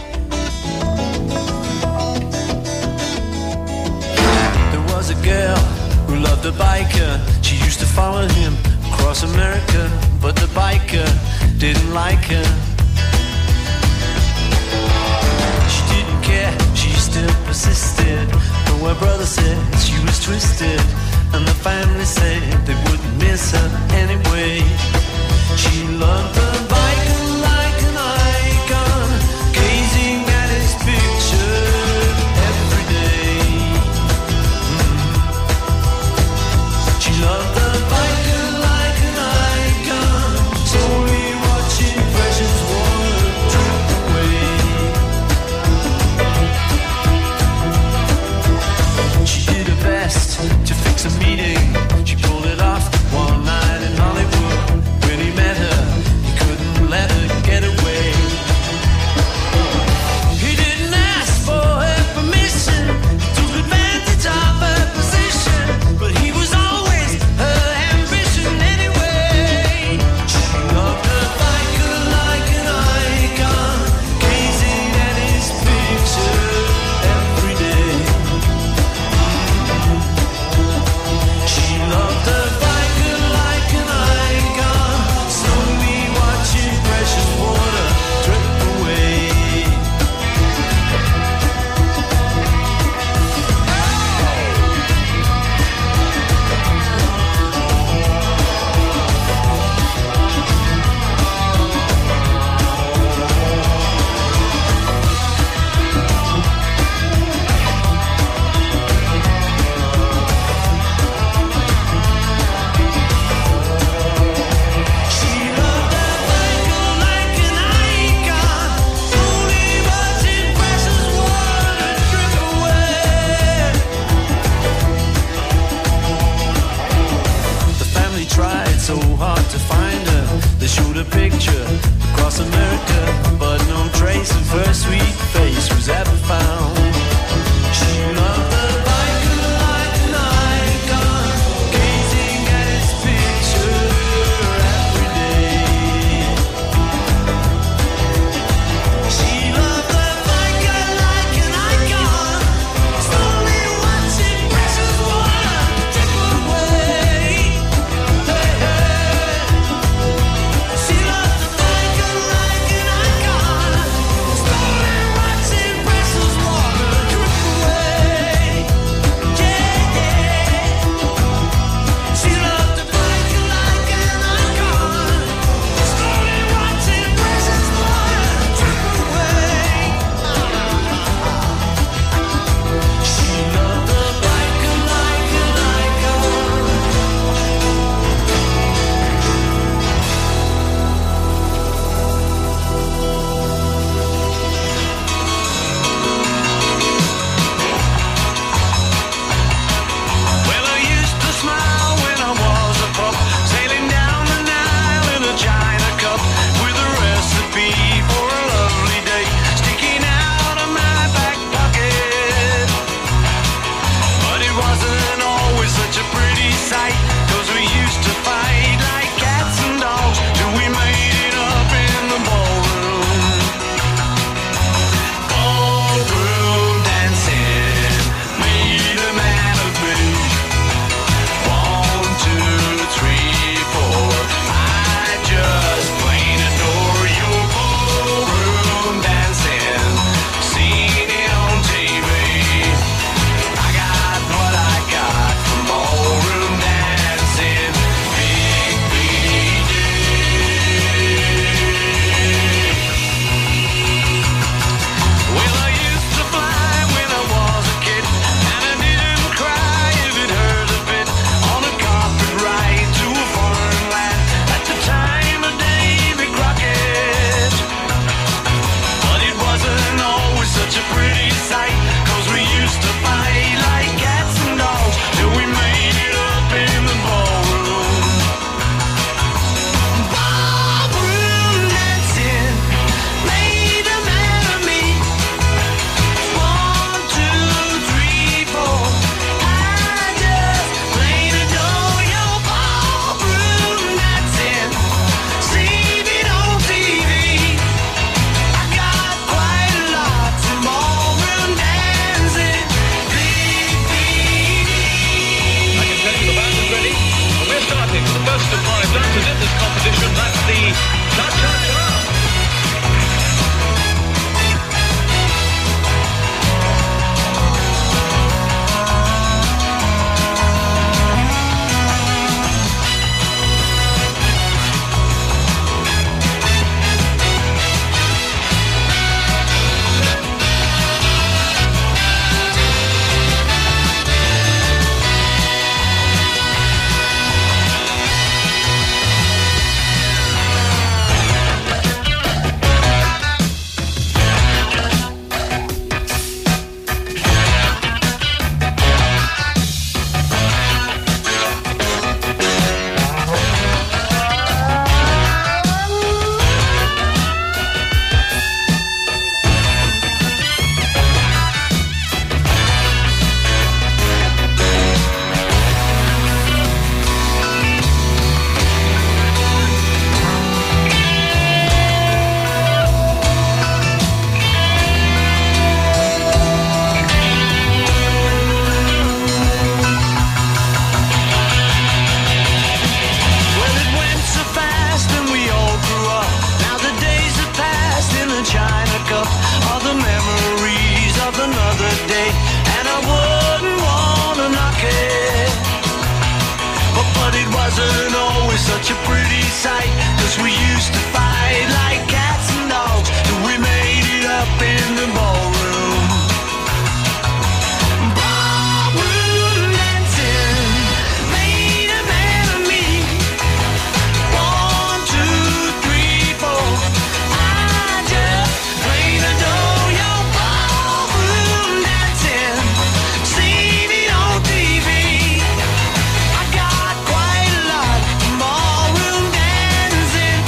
There was a girl who loved a biker. She used to follow him across America, but the biker didn't like her. She didn't care, she still persisted. But her brother said she was twisted, and the family said they wouldn't miss her anyway. She loved the biker like an icon, gazing at his picture every day. She loved the biker like an icon, slowly watching precious water drip away. She did her best to fix a meeting. She pulled it off one night in Hollywood. When he met her, such a pretty sight, 'cause we used to fight like cats and dogs till we made it up in the ballroom. Ballroom dancing made a man of me. 1, 2, 3, 4. I just plain adore your ballroom dancing. Seen it on TV. I got quite a lot of ballroom dancing.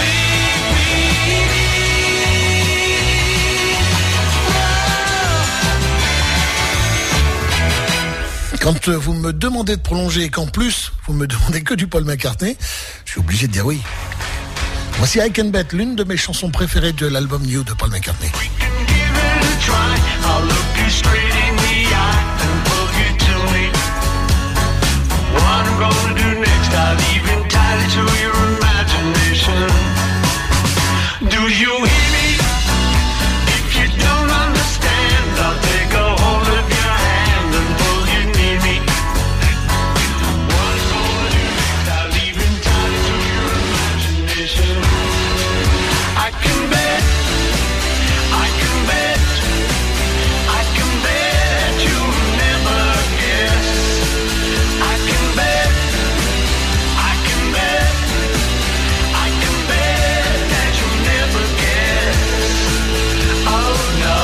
Quand vous me demandez de prolonger et qu'en plus vous me demandez que du Paul McCartney, je suis obligé de dire oui. Voici I Can Bet, l'une de mes chansons préférées de l'album New de Paul McCartney. Try, I'll look you straight in the eye and plug it to me. What I'm gonna do next, I'll leave entirely to your imagination. Do you hear me? If you don't understand, I'll take a hold of your hand and pull you near me. What I'm gonna do next, I'll leave entirely to your imagination. I can bet, I can bet, I can bet you'll never guess. I can bet, I can bet, I can bet that you'll never guess. Oh no.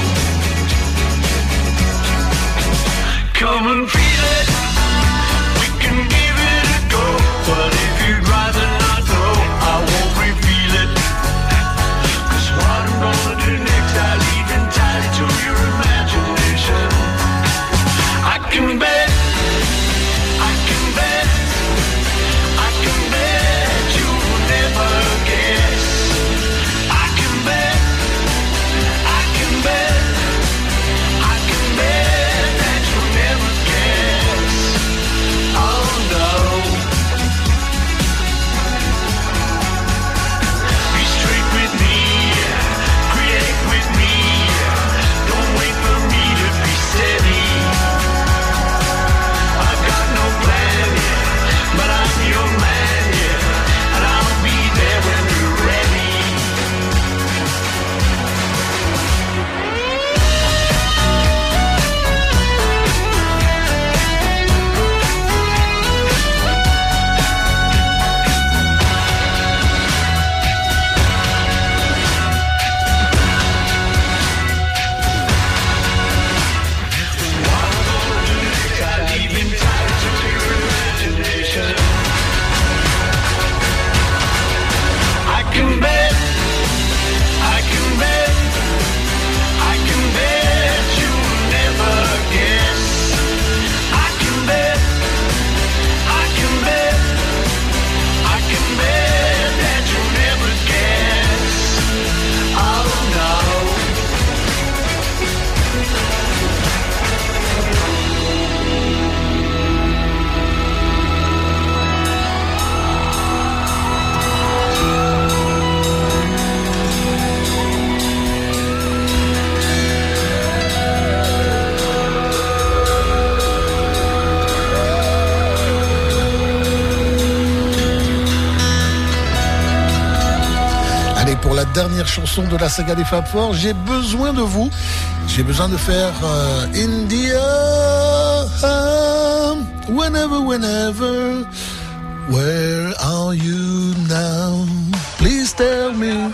Come and feel it, we can give it a go. But if you'd rather not know, I won't reveal it. 'Cause what I'm gonna do next, I leave entirely to your imagination. I can bet, I can bet, I can bet you'll never guess. I can bet, I can bet, I can bet that you'll never guess. Oh no. Be straight with me, create with me. Don't wait for me to be steady. I've got no plan, yeah, but I'm your man, yeah, and I'll be there when you're ready. I leave entirely to your imagination. I can bet, I can bet, I can bet you'll never guess. I can bet, I can bet, I can bet that you'll never guess. Oh no. Allez, pour la dernière chanson de la saga des Fab Four, j'ai besoin de vous. J'ai besoin de faire India, whenever, whenever. Where are you now? Please tell me.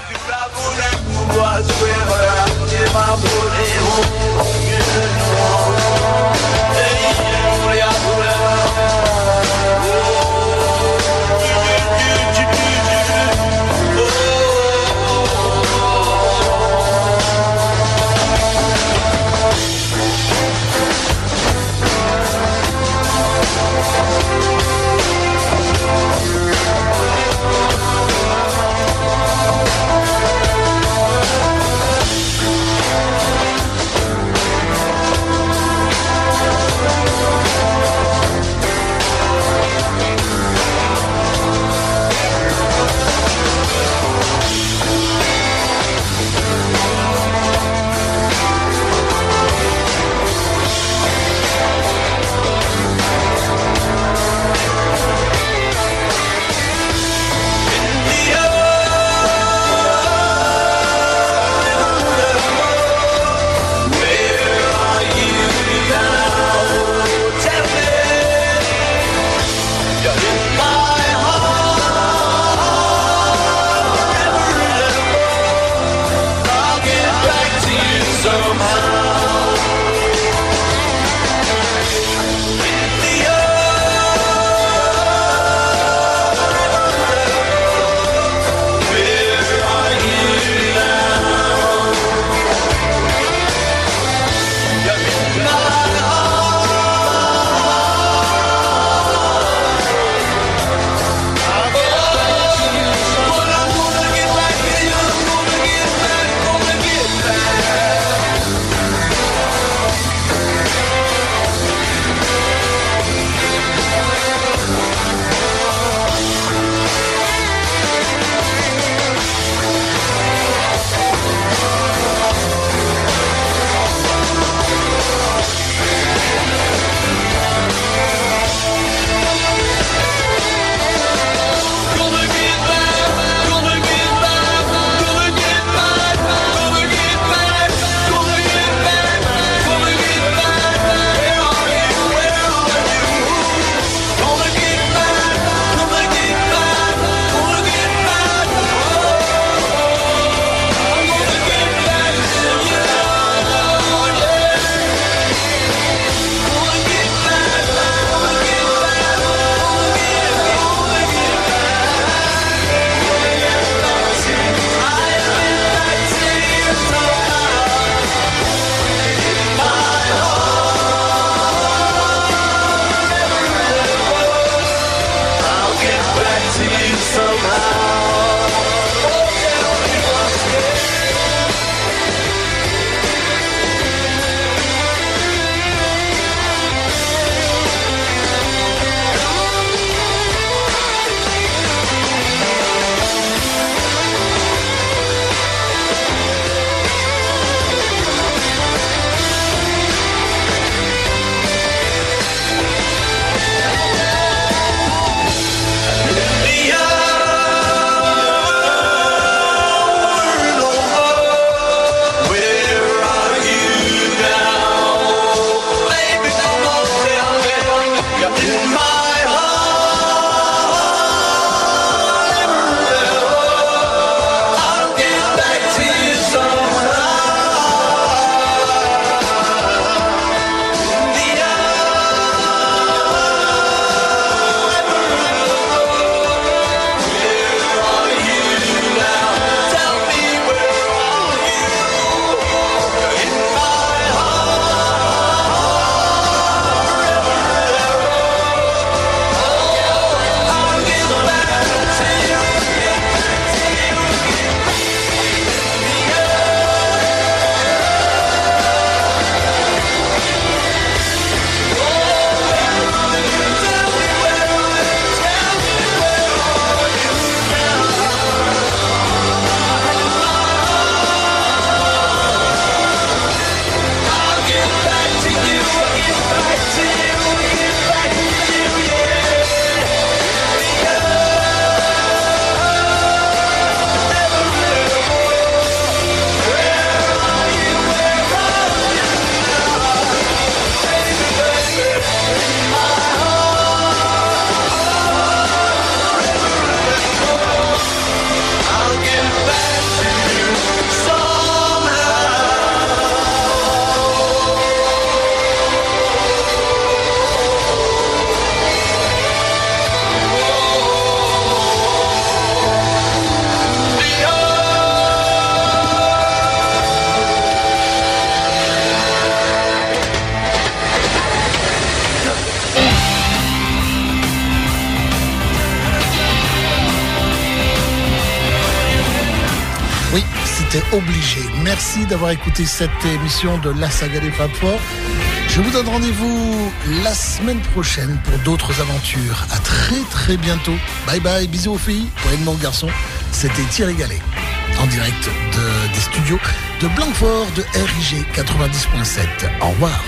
c'était obligé. Merci d'avoir écouté cette émission de la saga des Fab Four. Je vous donne rendez-vous la semaine prochaine pour d'autres aventures. À très très bientôt. Bye bye, bisous aux filles. Pour Edmond le garçon, c'était Thierry Gallet en direct des studios de Blanquefort de RIG 90.7. Au revoir.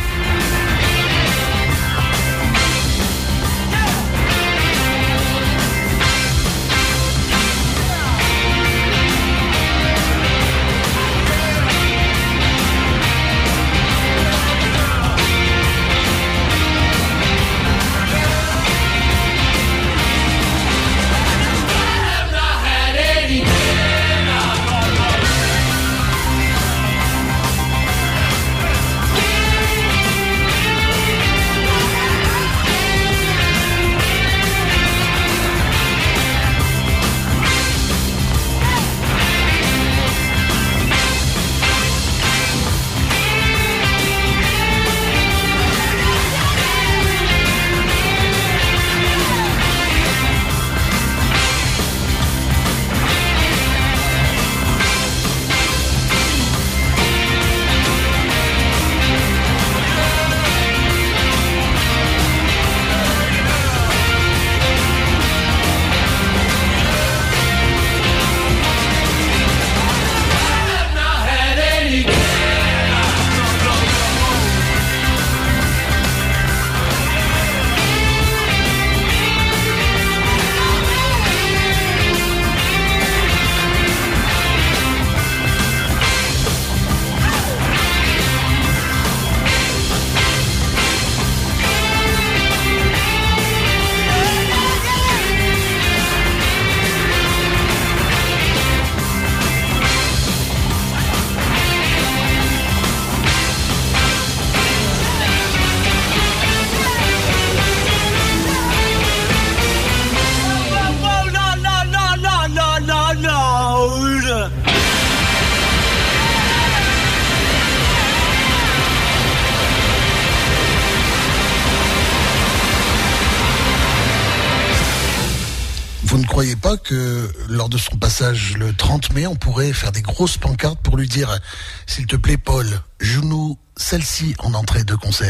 Vous ne croyez pas que lors de son passage le 30 mai, on pourrait faire des grosses pancartes pour lui dire « S'il te plaît, Paul, joue-nous celle-ci en entrée de concert ».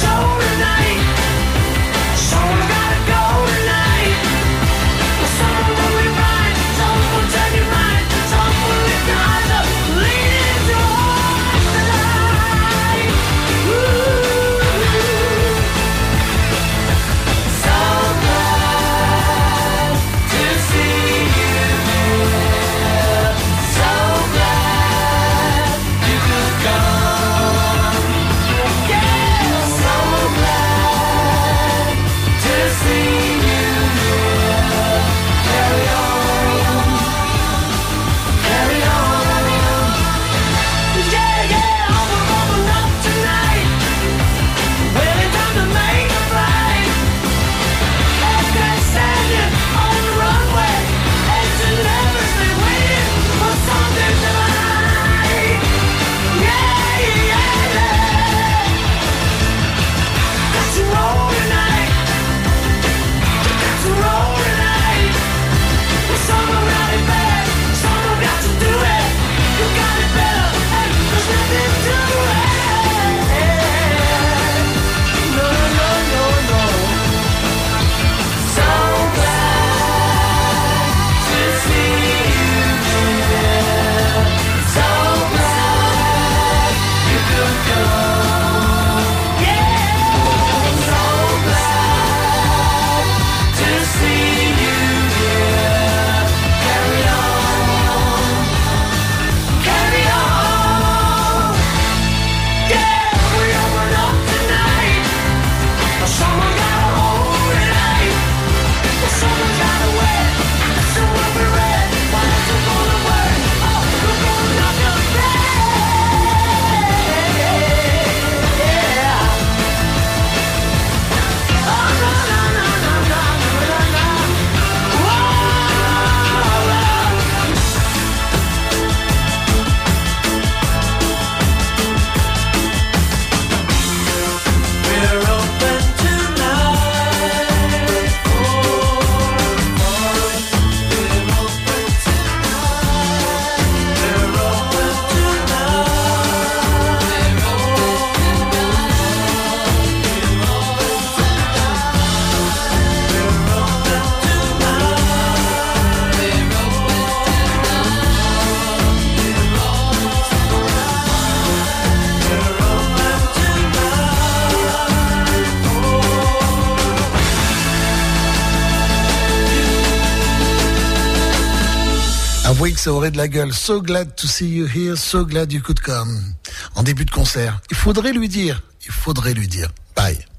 Someone's gotta go tonight. Someone que ça aurait de la gueule. So glad to see you here, so glad you could come. En début de concert. Il faudrait lui dire. Bye.